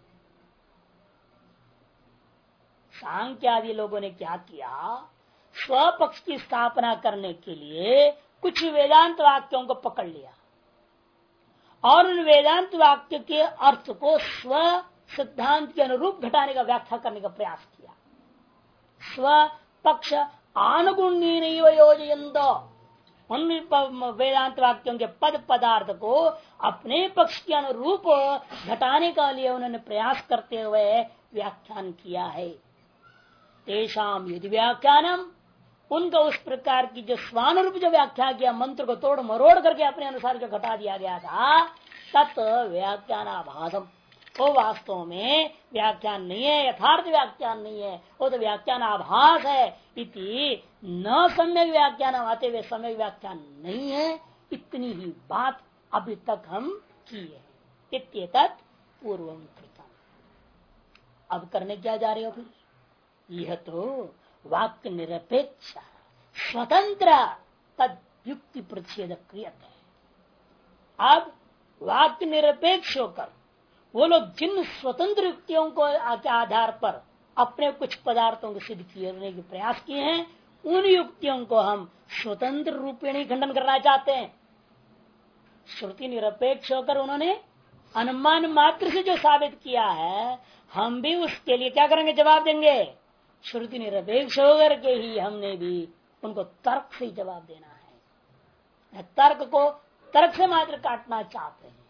सांख्यादि लोगों ने क्या किया, स्वपक्ष की स्थापना करने के लिए कुछ वेदांत वाक्यों को पकड़ लिया और उन वेदांत वाक्य के अर्थ को स्व सिद्धांत के अनुरूप घटाने का व्याख्या करने का प्रयास किया। स्व पक्ष आनुगुण्य योजयन्त, उन वेदांत वाक्यों के पद पदार्थ को अपने पक्ष के अनुरूप घटाने का लिए उन्होंने प्रयास करते हुए व्याख्यान किया है। तेषाम यदि व्याख्यानम, उनका उस प्रकार की जो स्वानुरूप जो व्याख्या किया, मंत्र को तोड़ मरोड़ करके अपने अनुसार जो घटा दिया गया था, तत् व्याख्यानाभासम, वो वास्तव में व्याख्यान नहीं है, यथार्थ व्याख्यान नहीं है, वो तो व्याख्यान आभास है। इति न सम्यक व्याख्यान आते हुए सम्यक व्याख्यान नहीं है। इतनी ही बात अभी तक हम किए। इत्येतत् पूर्वं कृतम्। अब करने क्या जा रहे हो फिर? यह तो वाक्य निरपेक्ष स्वतंत्र तद युक्ति प्रतिषेध क्रियते है। अब वाक्य निरपेक्ष होकर वो लोग जिन स्वतंत्र युक्तियों को के आधार पर अपने कुछ पदार्थों को सिद्ध करने के प्रयास किए हैं, उन युक्तियों को हम स्वतंत्र रूपेण ही खंडन करना चाहते हैं। श्रुति निरपेक्ष होकर उन्होंने अनुमान मात्र से जो साबित किया है, हम भी उसके लिए क्या करेंगे? जवाब देंगे। श्रुति निरपेक्ष होकर के ही हमने भी उनको तर्क से जवाब देना है। तर्क को तर्क से मात्र काटना चाहते हैं।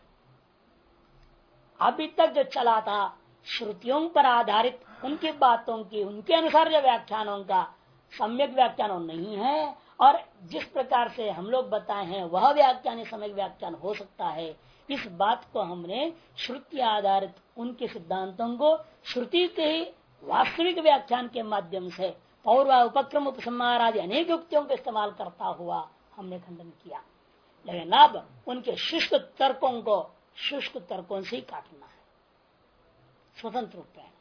अभी तक जो चला था श्रुतियों पर आधारित उनकी बातों की, उनके अनुसार जो व्याख्यानों का सम्यक व्याख्यान नहीं है, और जिस प्रकार से हम लोग बताए हैं वह व्याख्यान सम्यक व्याख्यान हो सकता है, इस बात को हमने श्रुति आधारित उनके सिद्धांतों को श्रुति के ही वास्तविक व्याख्यान के माध्यम से पौर्व उपक्रम उपसंहार आदि अनेक युक्तियों का इस्तेमाल करता हुआ हमने खंडन किया। लेकिन अब उनके शुष्क तर्कों को शुष्क तर्कों से ही काटना है स्वतंत्र रूप में।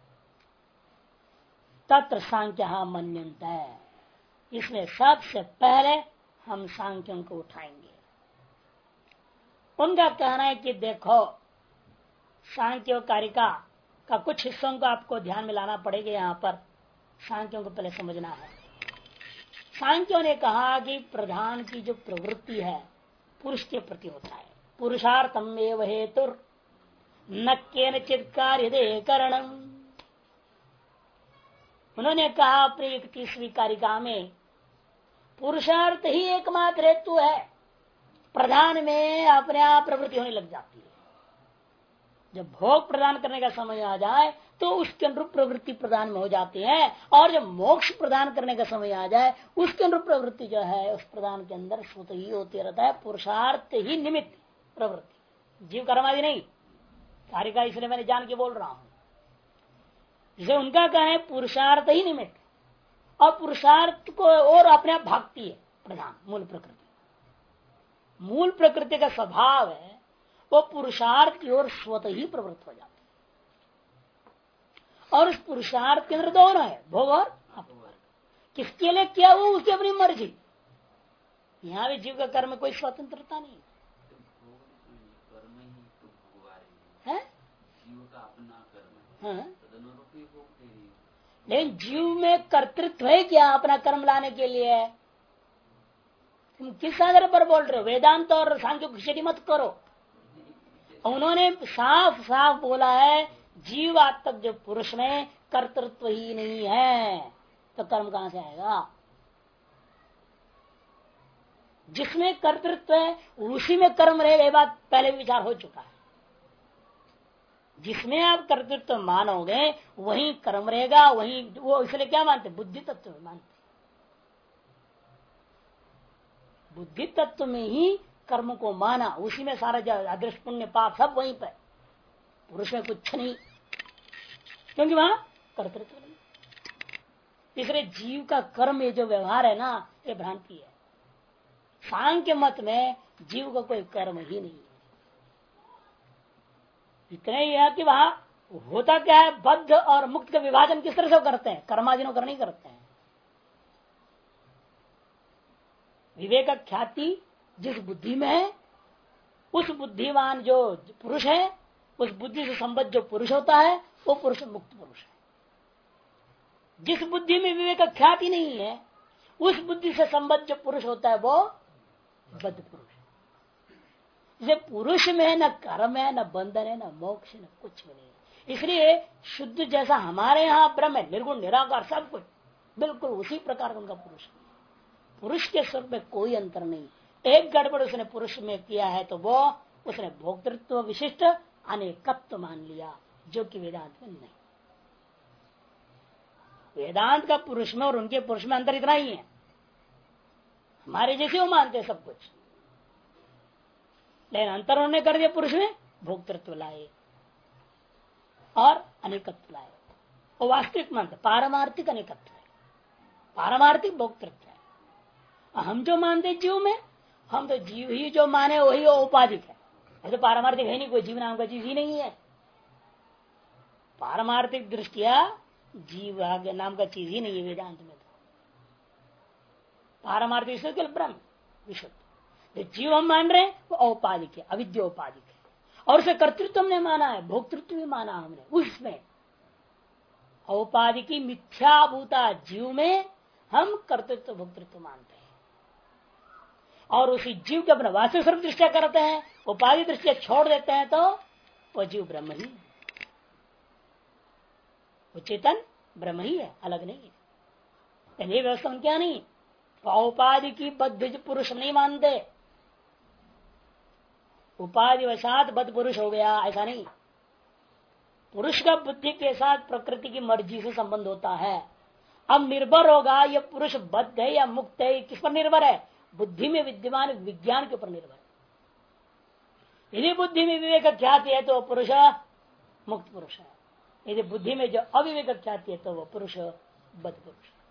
तत्र सांख्य मन्यन्त है, इसमें सबसे पहले हम सांख्यों को उठाएंगे। उनका कहना है कि देखो, सांख्य कारिका का कुछ हिस्सों को आपको ध्यान में लाना पड़ेगा। यहाँ पर सांख्यों को पहले समझना है। सांख्यों ने कहा कि प्रधान की जो प्रवृत्ति है पुरुष के प्रति होता है। पुरुषार्थम एव हेतुर न केनचित् कार्यते करणम। उन्होंने कहा अपनी 31वीं कारिका में पुरुषार्थ ही एकमात्र हेतु है। प्रधान में अपने आप प्रवृत्ति होने लग जाती है। जब भोग प्रदान करने का समय आ जाए तो उसके अनुरूप प्रवृत्ति प्रदान में हो जाती है, और जब मोक्ष प्रदान करने का समय आ जाए उसके अनुरूप प्रवृत्ति जो है उस प्रदान के अंदर स्वतः ही होती रहता है। पुरुषार्थ ही निमित्त प्रवृत्ति, जीव कर्मादि नहीं। कारिका इसलिए मैंने जान के बोल रहा हूं, जिसे उनका कहना है पुरुषार्थ ही निमित्त। और पुरुषार्थ को और अपने आप भागती है प्रधान मूल प्रकृति। मूल प्रकृति का स्वभाव है वो पुरुषार्थ की ओर स्वतः ही प्रवृत्त हो जाता है। और उस पुरुषार्थ के अंदर दोनों है, भोग और अपवर्ग। किसके लिए किया वो उसकी अपनी मर्जी। यहाँ भी जीव का कर्म में कोई स्वतंत्रता नहीं है। जीव का अपना कर्म है, लेकिन जीव में कर्तृत्व है क्या अपना कर्म लाने के लिए? तुम किस आधार पर बोल रहे हो? वेदांत और सांख्य की खिचड़ी मत करो। उन्होंने साफ साफ बोला है जीवात्मक जो पुरुष में कर्तृत्व ही नहीं है तो कर्म कहां से आएगा? जिसमें कर्तृत्व है उसी में कर्म रहेगा। ये बात पहले विचार हो चुका है। जिसमें आप कर्तृत्व मानोगे वही कर्म रहेगा, वही वो। इसलिए क्या मानते? बुद्धि तत्व में मानते। बुद्धि तत्व में ही कर्म को माना, उसी में सारा अदृष्ट पुण्य पाप सब वहीं पर। पुरुष में कुछ नहीं, क्योंकि वहां कर्तृत्व नहीं। तीसरे जीव का कर्म ये जो व्यवहार है ना, ये भ्रांति है। सांख्य मत में जीव का कोई कर्म ही नहीं है। इतना ही है कि वहां होता क्या है, बद्ध और मुक्त का विभाजन किस तरह से करते हैं? कर्माधीनों कर नहीं करते हैं। विवेक ख्याति जिस बुद्धि में है, उस बुद्धिमान जो पुरुष है, उस बुद्धि से संबद्ध जो पुरुष होता है वो पुरुष मुक्त पुरुष है। जिस बुद्धि में विवेक ख्याति नहीं है, उस बुद्धि से संबद्ध जो पुरुष होता है वो बद्ध पुरुष है। जैसे पुरुष में न कर्म है, न बंधन है, न मोक्ष, न कुछ भी नहीं। इसलिए शुद्ध जैसा हमारे यहाँ ब्रह्म है, निर्गुण निराकार सब कुछ, बिल्कुल उसी प्रकार का उनका पुरुष है। पुरुष के स्वरूप में कोई अंतर नहीं। एक गड़बड़ उसने पुरुष में किया है तो वो उसने भोक्तृत्व विशिष्ट अनेकत्व मान लिया, जो कि वेदांत में नहीं। वेदांत का पुरुष में और उनके पुरुष में अंतर इतना ही है, हमारे जैसे वो मानते सब कुछ, लेकिन अंतर उन्होंने कर दिया। पुरुष में भोक्तृत्व लाए और अनेकत्व लाए। वो वास्तविक मानते पारमार्थिक अनेकत्व है, पारमार्थिक भोक्तृत्व है। हम जो मानते जीव में, हम तो जीव ही जो माने वही औपाधिक है। ऐसे पारमार्थिक है नहीं, कोई जीव नाम का चीज ही नहीं है। पारमार्थिक दृष्टिया जीव नाम का चीज ही नहीं है वेदांत में। तो पारमार्थिक केवल ब्रह्म विशुद्ध। जो जीव हम मान रहे हैं वो औपाधिक है, अविद्योपाधिक है। और उसे कर्तृत्व हमने माना है, भोक्तृत्व भी माना हमने। उसमें औपाधिकी मिथ्याभूता जीव में हम कर्तृत्व भोक्तृत्व मानते हैं, और उसी जीव के अपना वास्तविक स्वरूप दृष्टिया करते हैं, उपाधि दृष्टिया छोड़ देते हैं, तो वो जीव ब्रह्म ही, वो चेतन ब्रह्म ही है, अलग नहीं है। ये व्यवस्था क्या नहीं, उपाधि की बद्ध पुरुष नहीं मानते। उपाधि वशात बद्ध पुरुष हो गया ऐसा नहीं। पुरुष का बुद्धि के साथ प्रकृति की मर्जी से संबंध होता है। अब निर्भर होगा ये पुरुष बद्ध है या मुक्त है, किस पर निर्भर है? बुद्धि में विद्यमान विज्ञान के ऊपर निर्भर है। यदि बुद्धि में विवेक ख्याति है तो पुरुष मुक्त पुरुष है, यदि बुद्धि में जो अविवेक ख्याति है तो वो पुरुष बद्ध पुरुष है।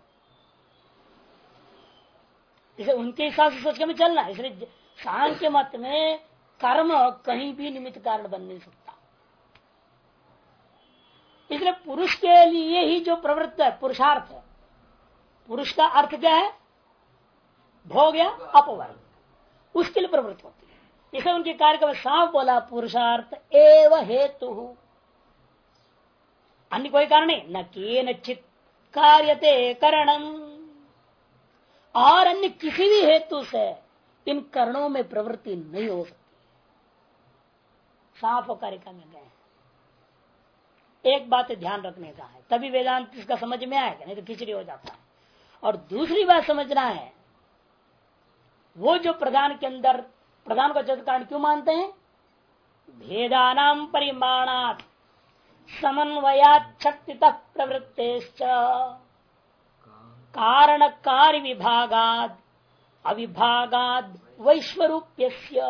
इसे उनके हिसाब से सोच के हमें चलना है। इसलिए सांख्य मत में कर्म कहीं भी निमित्त कारण बन नहीं सकता। इसलिए पुरुष के लिए ही जो प्रवृत्त है पुरुषार्थ है। पुरुष का अर्थ क्या है? भोग या अपवर्ग, उसके लिए प्रवृत्त होती है। इसे उनके कार्य का साफ बोला, पुरुषार्थ एव हेतु, अन्य कोई कारण नहीं। न केनचित् कार्यते करणम, और अन्य किसी भी हेतु से इन करणों में प्रवृत्ति नहीं हो सकती। साफ कारिका में गए। एक बात ध्यान रखने का है, तभी वेदांत इसका समझ में आएगा, नहीं तो खिचड़ी हो जाता है। और दूसरी बात समझना है, वो जो प्रधान के अंदर प्रधान को जगत कारण क्यों मानते हैं? भेदानाम परिमाणात् समन्वयात् शक्तितः प्रवृत्तेश्च कारण कार्य विभागाद अविभागाद वैश्वरूप्यस्य।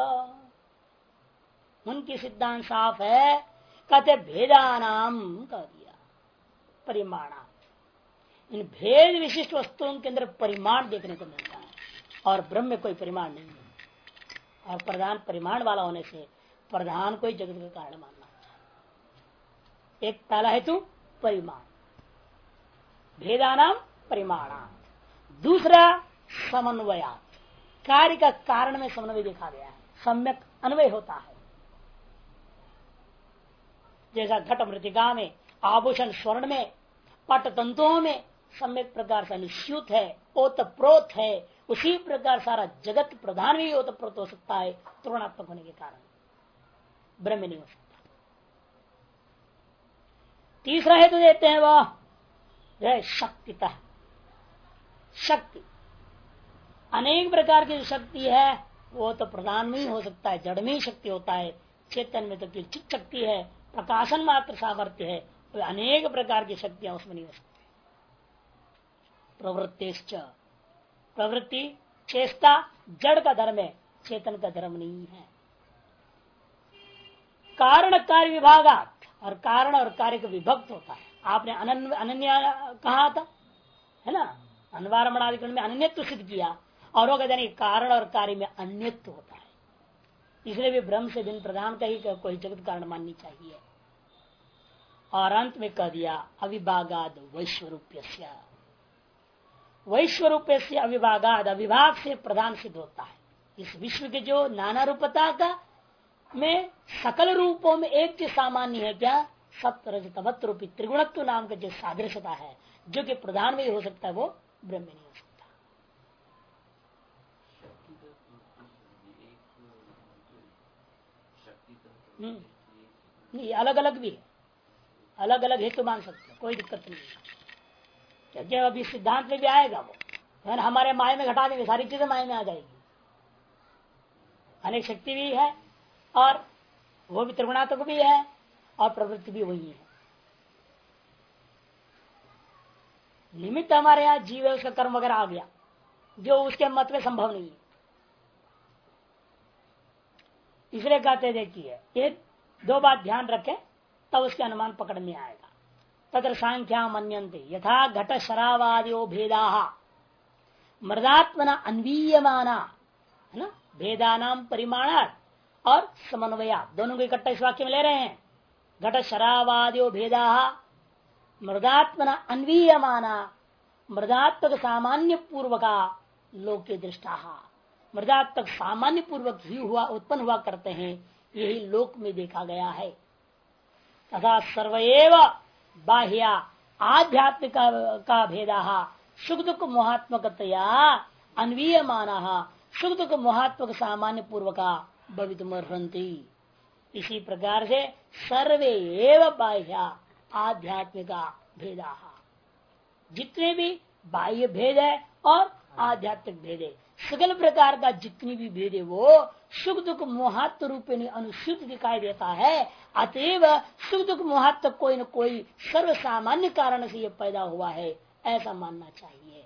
उनकी सिद्धांत साफ है, कहते भेदानाम कह दिया, परिमाणा इन भेद विशिष्ट वस्तुओं के अंदर परिमाण देखने को मिलता है और ब्रह्म में कोई परिमाण नहीं है। और प्रधान परिमाण वाला होने से प्रधान को ही जगत का कारण मानना चाहिए। एक पहला हेतु परिमाण, भेदानाम परिमाणात। दूसरा समन्वयात, कार्य का कारण में समन्वय देखा गया है, सम्यक अन्वय होता है। जैसा घट मृतिका में, आभूषण स्वर्ण में, पट तंतुओं में सम्यक प्रकार से अनुस्यूत है, ओतप्रोत है, उसी प्रकार सारा जगत प्रधान भी ओतप्रोत हो सकता है त्रिगुणात्मक होने के कारण, ब्रह्म नहीं हो सकता। तीसरा हेतु देते हैं वह शक्तितः, शक्ति अनेक प्रकार की जो शक्ति है वो तो प्रधान में ही हो सकता है, जड़ में ही शक्ति होता है। चेतन में तो चित्त शक्ति है, प्रकाशन मात्र सामर्थ्य है, तो अनेक प्रकार की शक्तियां उसमें नहीं हो सकती। प्रवृत्तिश्च, प्रवृत्ति चेष्टा जड़ का धर्म है, चेतन का धर्म नहीं है। कारण कार्य विभागात, और कारण और कार्य को विभक्त होता है। आपने अनन्य कहा था, है ना, अन्वारमणाधिकरण में अनन्यत्व सिद्ध किया, और वो कहते हैं कारण और कार्य में अन्यत्व होता है, इसलिए भी ब्रह्म से भिन्न प्रधान का ही कोई जगत कारण माननी चाहिए। और अंत में कह दिया अविभागाद वैश्वरूप्य, वैश्वरूप्य से अविभागाद, अविभाग से प्रधान सिद्ध होता है। इस विश्व के जो नाना रूपता का में सकल रूपों में एक चीज सामान्य है, क्या, सप्तरजतमत रूपी त्रिगुणत्व नाम का जो सादृश्यता है, जो कि प्रधान में ही हो सकता है, वो ब्रह्म में नहीं हो सकता। नहीं, अलग अलग भी है, अलग अलग हेतु मान सकते हैं, कोई दिक्कत नहीं है। क्योंकि अभी सिद्धांत में भी आएगा वो, है हमारे माया में घटा देंगे, सारी चीजें माया में आ जाएगी। अनेक शक्ति भी है और वो भी त्रिगुणात्मक भी है और प्रवृत्ति भी वही है। निमित्त हमारे यहाँ जीव है, उसका कर्म वगैरह आ गया, जो उसके मत में संभव नहीं है। इसलिए कहते देखिए, ये दो बात ध्यान रखें तब उसके अनुमान पकड़ में आएगा। तत्र सांख्या मन्यन्ते यथा घट शरावादियो भेदा मृदात्मना अन्वीयमाना, है ना, भेदानाम परिमाणात् और समन्वया, दोनों को इकट्ठा इस वाक्य में ले रहे हैं। घट शरावादियो भेदा मृदात्मना अन्वीयमाना, मृदात्मक सामान्य पूर्वका लोके दृष्टा, मृदात्मक सामान्य पूर्वक ही हुआ उत्पन्न हुआ करते हैं, यही लोक में देखा गया है। तथा सर्वएव बाह्य आध्यात्मिक का भेदा सुख दुख मोहात्मकतया अन्वीयमाना, सुख दुख मोहात्मक सामान्य पूर्वका भवितुमर्हन्ति। इसी प्रकार से सर्वे एव बाह्य आध्यात्मिक भेदा, जितने भी बाह्य भेद है और आध्यात्मिक भेद है, सकल प्रकार का जितनी भी भेद है वो सुख दुख मोहात्म रूप में अनुसूत दिखाई देता है। अतएव सुख दुख मोहात्म कोई न कोई सर्व सामान्य कारण से ये पैदा हुआ है, ऐसा मानना चाहिए।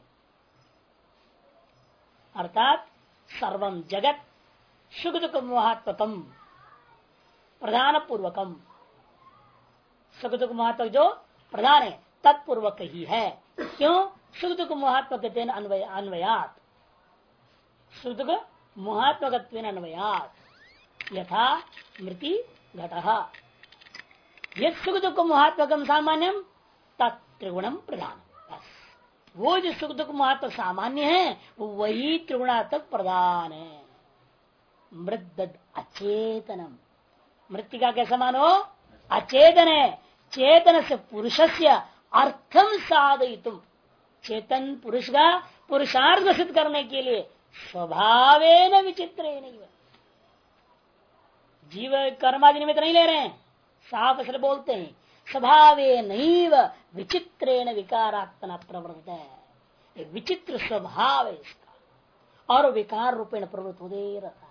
अर्थात सर्वम जगत सुख दुख मोहात्मकम प्रधान पूर्वकम, सुख दुख मोहात्मक जो प्रधान है तत्पूर्वक ही है। क्यों? सुख दुख मोहात्मक अन्वयात, सुख दुख मोहात्मक अन्वयात, यथा मृति घट, यह सुख दुख मोहात्मकम सामान्यम तत्त्रिगुणम प्रधान। वो जो सुख दुख महत्व सामान्य है वही त्रिगुणात्मक प्रधान है। मृद अचेतनम, मृतिका के समान हो अचेतन है, चेतन से पुरुषस्य अर्थम साधयितुम, चेतन पुरुष का पुरुषार्थ सिद्ध करने के लिए स्वभावेन विचित्रेण, जीव कर्मादि निमित्त नहीं ले रहे हैं, साफ असर बोलते हैं, स्वभावे नैव विचित्रेण विकारात्मना प्रवृत्त है, एक विचित्र स्वभाव है इसका और विकार रूपेण प्रवृत्त होते रहता है।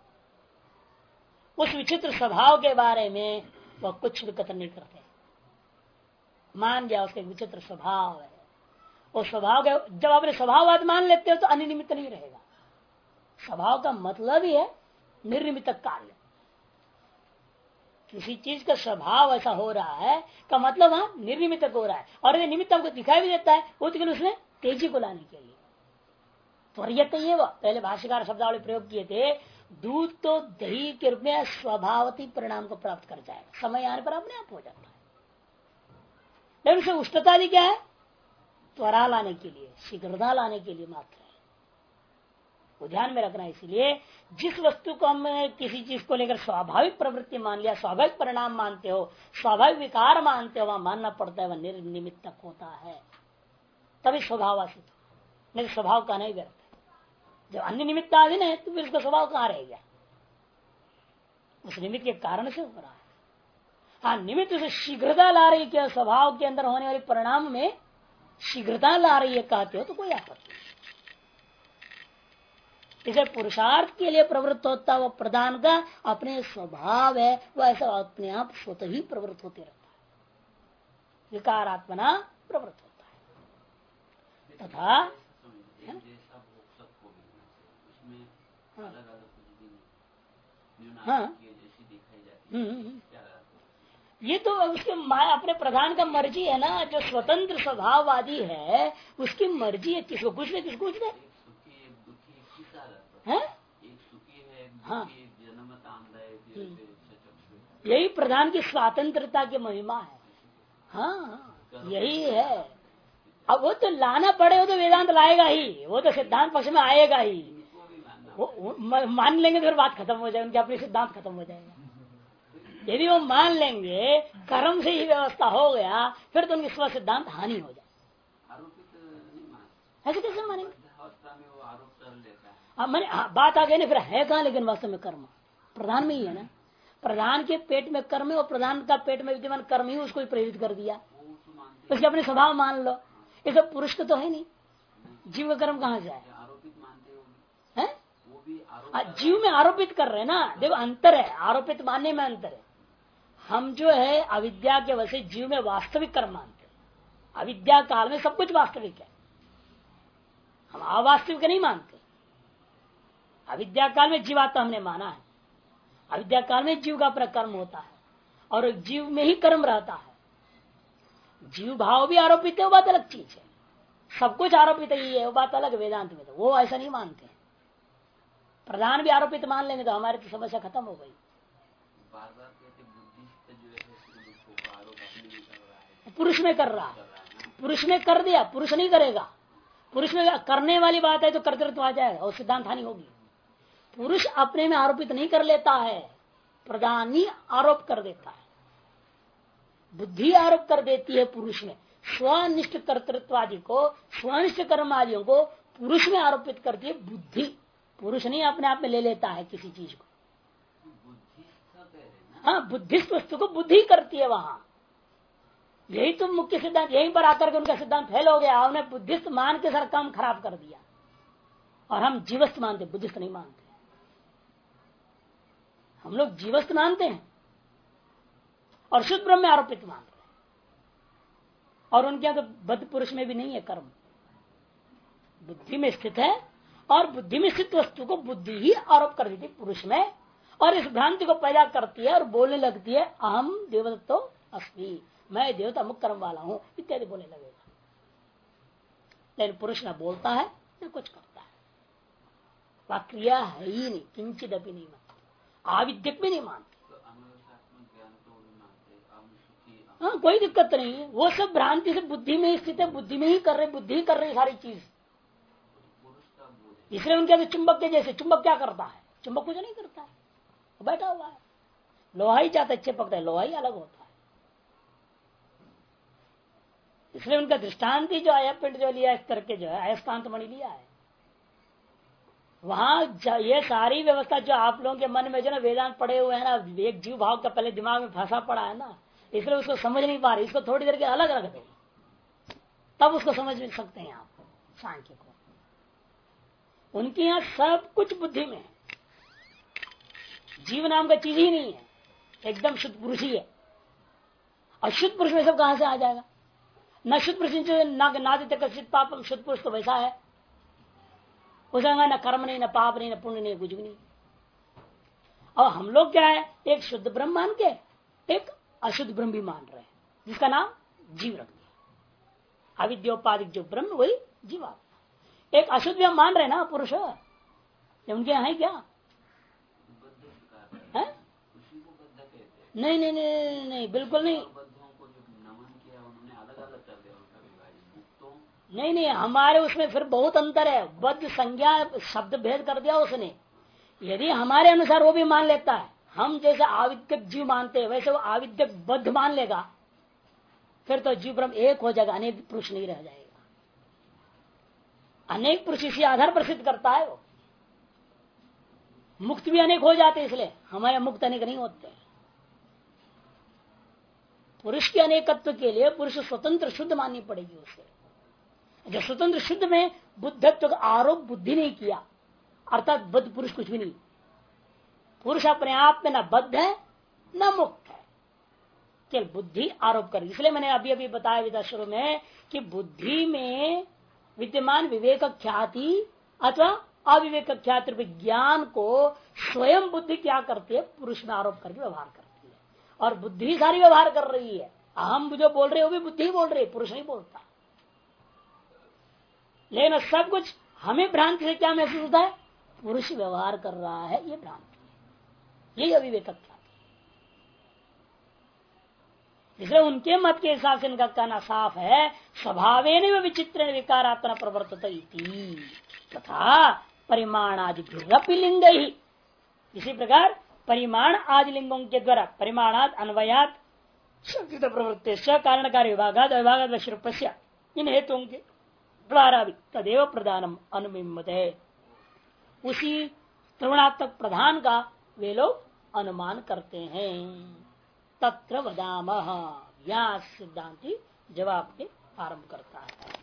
उस विचित्र स्वभाव के बारे में वह कुछ भी कथन नहीं करते, मान गया उसका एक विचित्र स्वभाव है। वो स्वभाव का जब अपने स्वभाववाद मान लेते हो तो अनिर्निमित्त नहीं रहेगा। स्वभाव का मतलब ही है निर्निमित्त कार्य, किसी चीज का स्वभाव ऐसा हो रहा है का मतलब वहां निर्निमित हो रहा है, और यदि निमित्त हमको दिखाई भी देता है वो तो उसमें तेजी को लाने के लिए त्वरित ये पहले भाष्यकार शब्दावली प्रयोग किए थे। दूध तो दही के रूप में स्वभावती परिणाम को प्राप्त कर जाएगा, समय आने पर अपने आप हो जाता है। लेकिन उसे उष्णता भी क्या है, त्वरा लाने के लिए, शीघ्रता लाने के लिए मात्र है, वो ध्यान में रखना। इसलिए जिस वस्तु को हम किसी चीज को लेकर स्वाभाविक प्रवृत्ति मान लिया, स्वाभाविक परिणाम मानते हो, स्वाभाविक विकार मानते हो, वहां मानना पड़ता है वह निर्निमित्तक होता है, तभी स्वभावासित हो, नहीं स्वभाव का नहीं व्यर्थ है। जब अन्य निमित्त आदि है तो फिर उसका स्वभाव कहां रह गया, उस निमित्त के कारण से हो रहा है। हाँ, निमित्त से शीघ्रता ला रही है, स्वभाव के अंदर होने वाले परिणाम में शीघ्रता ला रही है कहते हो तो कोई आपत्ति नहीं। इसे पुरुषार्थ के लिए प्रवृत्त होता है, वो प्रधान का अपने स्वभाव है, वो ऐसा अपने आप स्वतः ही प्रवृत्त होते रहता है, विकारात्मना प्रवृत्त होता है। तथा हाँ, ये तो उसके अपने प्रधान का मर्जी है ना, जो स्वतंत्र स्वभाववादी है उसकी मर्जी है, किसको कुछ नहीं किसको कुछ नहीं है। हाँ, यही प्रधान की स्वतंत्रता की महिमा है। हाँ, यही है। अब वो तो लाना पड़े, वो तो वेदांत लाएगा ही, वो तो सिद्धांत पक्ष में आएगा ही। वो मान लेंगे तो फिर बात खत्म हो जाएगी, उनके अपने सिद्धांत खत्म हो जाएगा। यदि वो मान लेंगे कर्म से ही व्यवस्था हो गया, फिर तो उनकी स्व सिद्धांत हानि हो जाए। ऐसे कैसे मानेंगे? मैंने बात आ गई ना, फिर है कहाँ लेकिन वास्तव में कर्म प्रधान में ही है ना। प्रधान के पेट में कर्म है और प्रधान का पेट में विद्यमान कर्म ही उसको प्रेरित कर दिया, उसके अपने स्वभाव मान लो। इसे पुरुष का तो है नहीं, जीव का कर्म कहाँ से आए? जीव में आरोपित कर रहे हैं ना। देखो अंतर है, आरोपित मानने में अंतर है। हम जो है अविद्या के वजह से जीव में वास्तविक कर्म मानते हैं। अविद्या काल में सब कुछ वास्तविक है, हम अवास्तविक नहीं मानते। अविद्या काल में जीवात्मा हमने माना है, अविद्या काल में जीव का अपना कर्म होता है और जीव में ही कर्म रहता है। जीव भाव भी आरोपित है, वो बात अलग चीज है। सब कुछ आरोपित ही है, वो बात अलग। वेदांत में तो वो ऐसा नहीं मानते। प्रधान भी आरोपित मान लेंगे तो हमारी तो समस्या खत्म हो गई। पुरुष में कर रहा है, पुरुष में कर दिया, पुरुष नहीं करेगा। पुरुष में करने वाली बात है तो कर्तृत्व आ जाएगा और सिद्धांत हानि होगी। पुरुष अपने में आरोपित नहीं कर लेता है, प्रधान ही आरोप कर देता है। बुद्धि आरोप कर देती है पुरुष में। स्वनिष्ठ कर्तृत्वादि को, स्वनिष्ठ कर्म आदियों को पुरुष में आरोपित करती है बुद्धि। पुरुष नहीं अपने आप में ले लेता है किसी चीज को। हाँ, बुद्धिस्ट वस्तु को बुद्धि करती है वहां। यही तो मुख्य सिद्धांत, यहीं पर आकर के उनका सिद्धांत फेल हो गया। उन्हें बुद्धिस्ट मान के सर काम खराब कर दिया और हम जीवस्त मानते, बुद्धिस्ट नहीं मानते। हम लोग जीवस्त मानते हैं और शुद्ध ब्रह्म में आरोपित मानते हैं। और उनके यहां तो बद्ध पुरुष में भी नहीं है कर्म, बुद्धि में स्थित है। और बुद्धि में स्थित वस्तु को बुद्धि ही आरोप कर देती पुरुष में, और इस भ्रांति को पैदा करती है और बोलने लगती है अहम देवदत्तो अस्मि, मैं देवता मुक्त कर्म वाला हूं इत्यादि बोलने लगेगा। लेकिन पुरुष न बोलता है न कुछ करता है, वह क्रिया है ही नहीं, किंचित भी नहीं मानती, आविद्यक भी नहीं मानती। हाँ, कोई दिक्कत नहीं है। वो सब भ्रांति से बुद्धि में स्थित है, बुद्धि में ही कर रहे, बुद्धि ही कर रही सारी चीज। इसलिए उनके चुंबक के जैसे, चुंबक क्या करता है? चुंबक कुछ नहीं करता है, वो बैठा हुआ है। लोहा ही चाहता अच्छे पकता है, लोहा ही अलग होता है। इसलिए उनका दृष्टांत ही जो आया पिंड जो लिया इस करके जो है अयस्कांत मणि लिया है। वहां ये सारी व्यवस्था जो आप लोगों के मन में जो ना वेदांत पड़े हुए हैं ना, एक जीव भाव का पहले दिमाग में फंसा पड़ा है ना, इसलिए उसको समझ नहीं पा रहे। इसको थोड़ी देर के अलग रख दो, तब उसको समझ सकते हैं आप सांख्य को। उनके यहाँ सब कुछ बुद्धि में है, जीव नाम का चीज ही नहीं है, एकदम शुद्ध पुरुष ही है। और शुद्ध पुरुष में सब कहां से आ जाएगा? न शुद्ध पुरुष नादित्य कथित पापम, शुद्ध पुरुष तो वैसा है, उसका न कर्म नहीं, न पाप नहीं, न पुण्य नहीं, कुछ भी नहीं। और हम लोग क्या है, एक शुद्ध ब्रह्म मान के एक अशुद्ध ब्रह्म भी मान रहे हैं जिसका नाम जीव रख दिया। अविद्योपाधिक जो ब्रह्म वही जीवात्मा। एक अशुद्ध भी हम मान रहे हैं ना पुरुष, ये उनके यहाँ है क्या? है? नहीं नहीं नहीं नहीं बिल्कुल नहीं। नहीं नहीं हमारे उसमें फिर बहुत अंतर है। बद्ध संज्ञा शब्द भेद कर दिया उसने। यदि हमारे अनुसार वो भी मान लेता है, हम जैसे आविद्यक जीव मानते हैं वैसे वो आविद्यक बद्ध मान लेगा, फिर तो जीव ब्रह्म एक हो जाएगा, अनेक पुरुष नहीं रह जाएगा। अनेक पुरुष इसी आधार पर सिद्ध करता है। वो मुक्त भी अनेक हो जाते, इसलिए हमारे मुक्त अनेक नहीं होते। पुरुष के अनेकत्व के लिए पुरुष स्वतंत्र शुद्ध माननी पड़ेगी उसे। जो स्वतंत्र शुद्ध में बुद्धत्व का आरोप बुद्धि नहीं किया, अर्थात बद्ध पुरुष कुछ भी नहीं। पुरुष अपने आप में न बद्ध है न मुक्त है, केवल बुद्धि आरोप कर। इसलिए मैंने अभी अभी बताया विदा शुरू में कि बुद्धि में विद्यमान विवेक ख्याति अथवा अविवेक ख्याति विज्ञान को स्वयं बुद्धि क्या करती है, पुरुष में आरोप करके व्यवहार करती है। और बुद्धि सारी व्यवहार कर रही है। हम जो बोल रहे हो भी बुद्धि बोल रही है, पुरुष नहीं बोलता। लेकिन सब कुछ हमें भ्रांति से क्या महसूस होता है, पुरुष व्यवहार कर रहा है, ये भ्रांति, यही अविवेक ख्याति। इसलिए उनके मत के हिसाब से इनका कहना साफ है, स्वभावेन विचित्र विकारात्मना प्रवर्तत इति तथा परिमाण आदि लिंग ही। इसी प्रकार परिमाण आदि लिंगों के द्वारा परिमाणात अन्वयात शक्ति प्रवृत्ति कारण कार्य विभागात विभागात विश्रुपस्य इन हेतुओं के द्वारा भी तदेव प्रधानम अनुमिमते, उसी त्रिगुणात्मक प्रधान का वे लोग अनुमान करते हैं। तत्र वदामः, यह सिद्धांति जवाब के आरंभ करता है।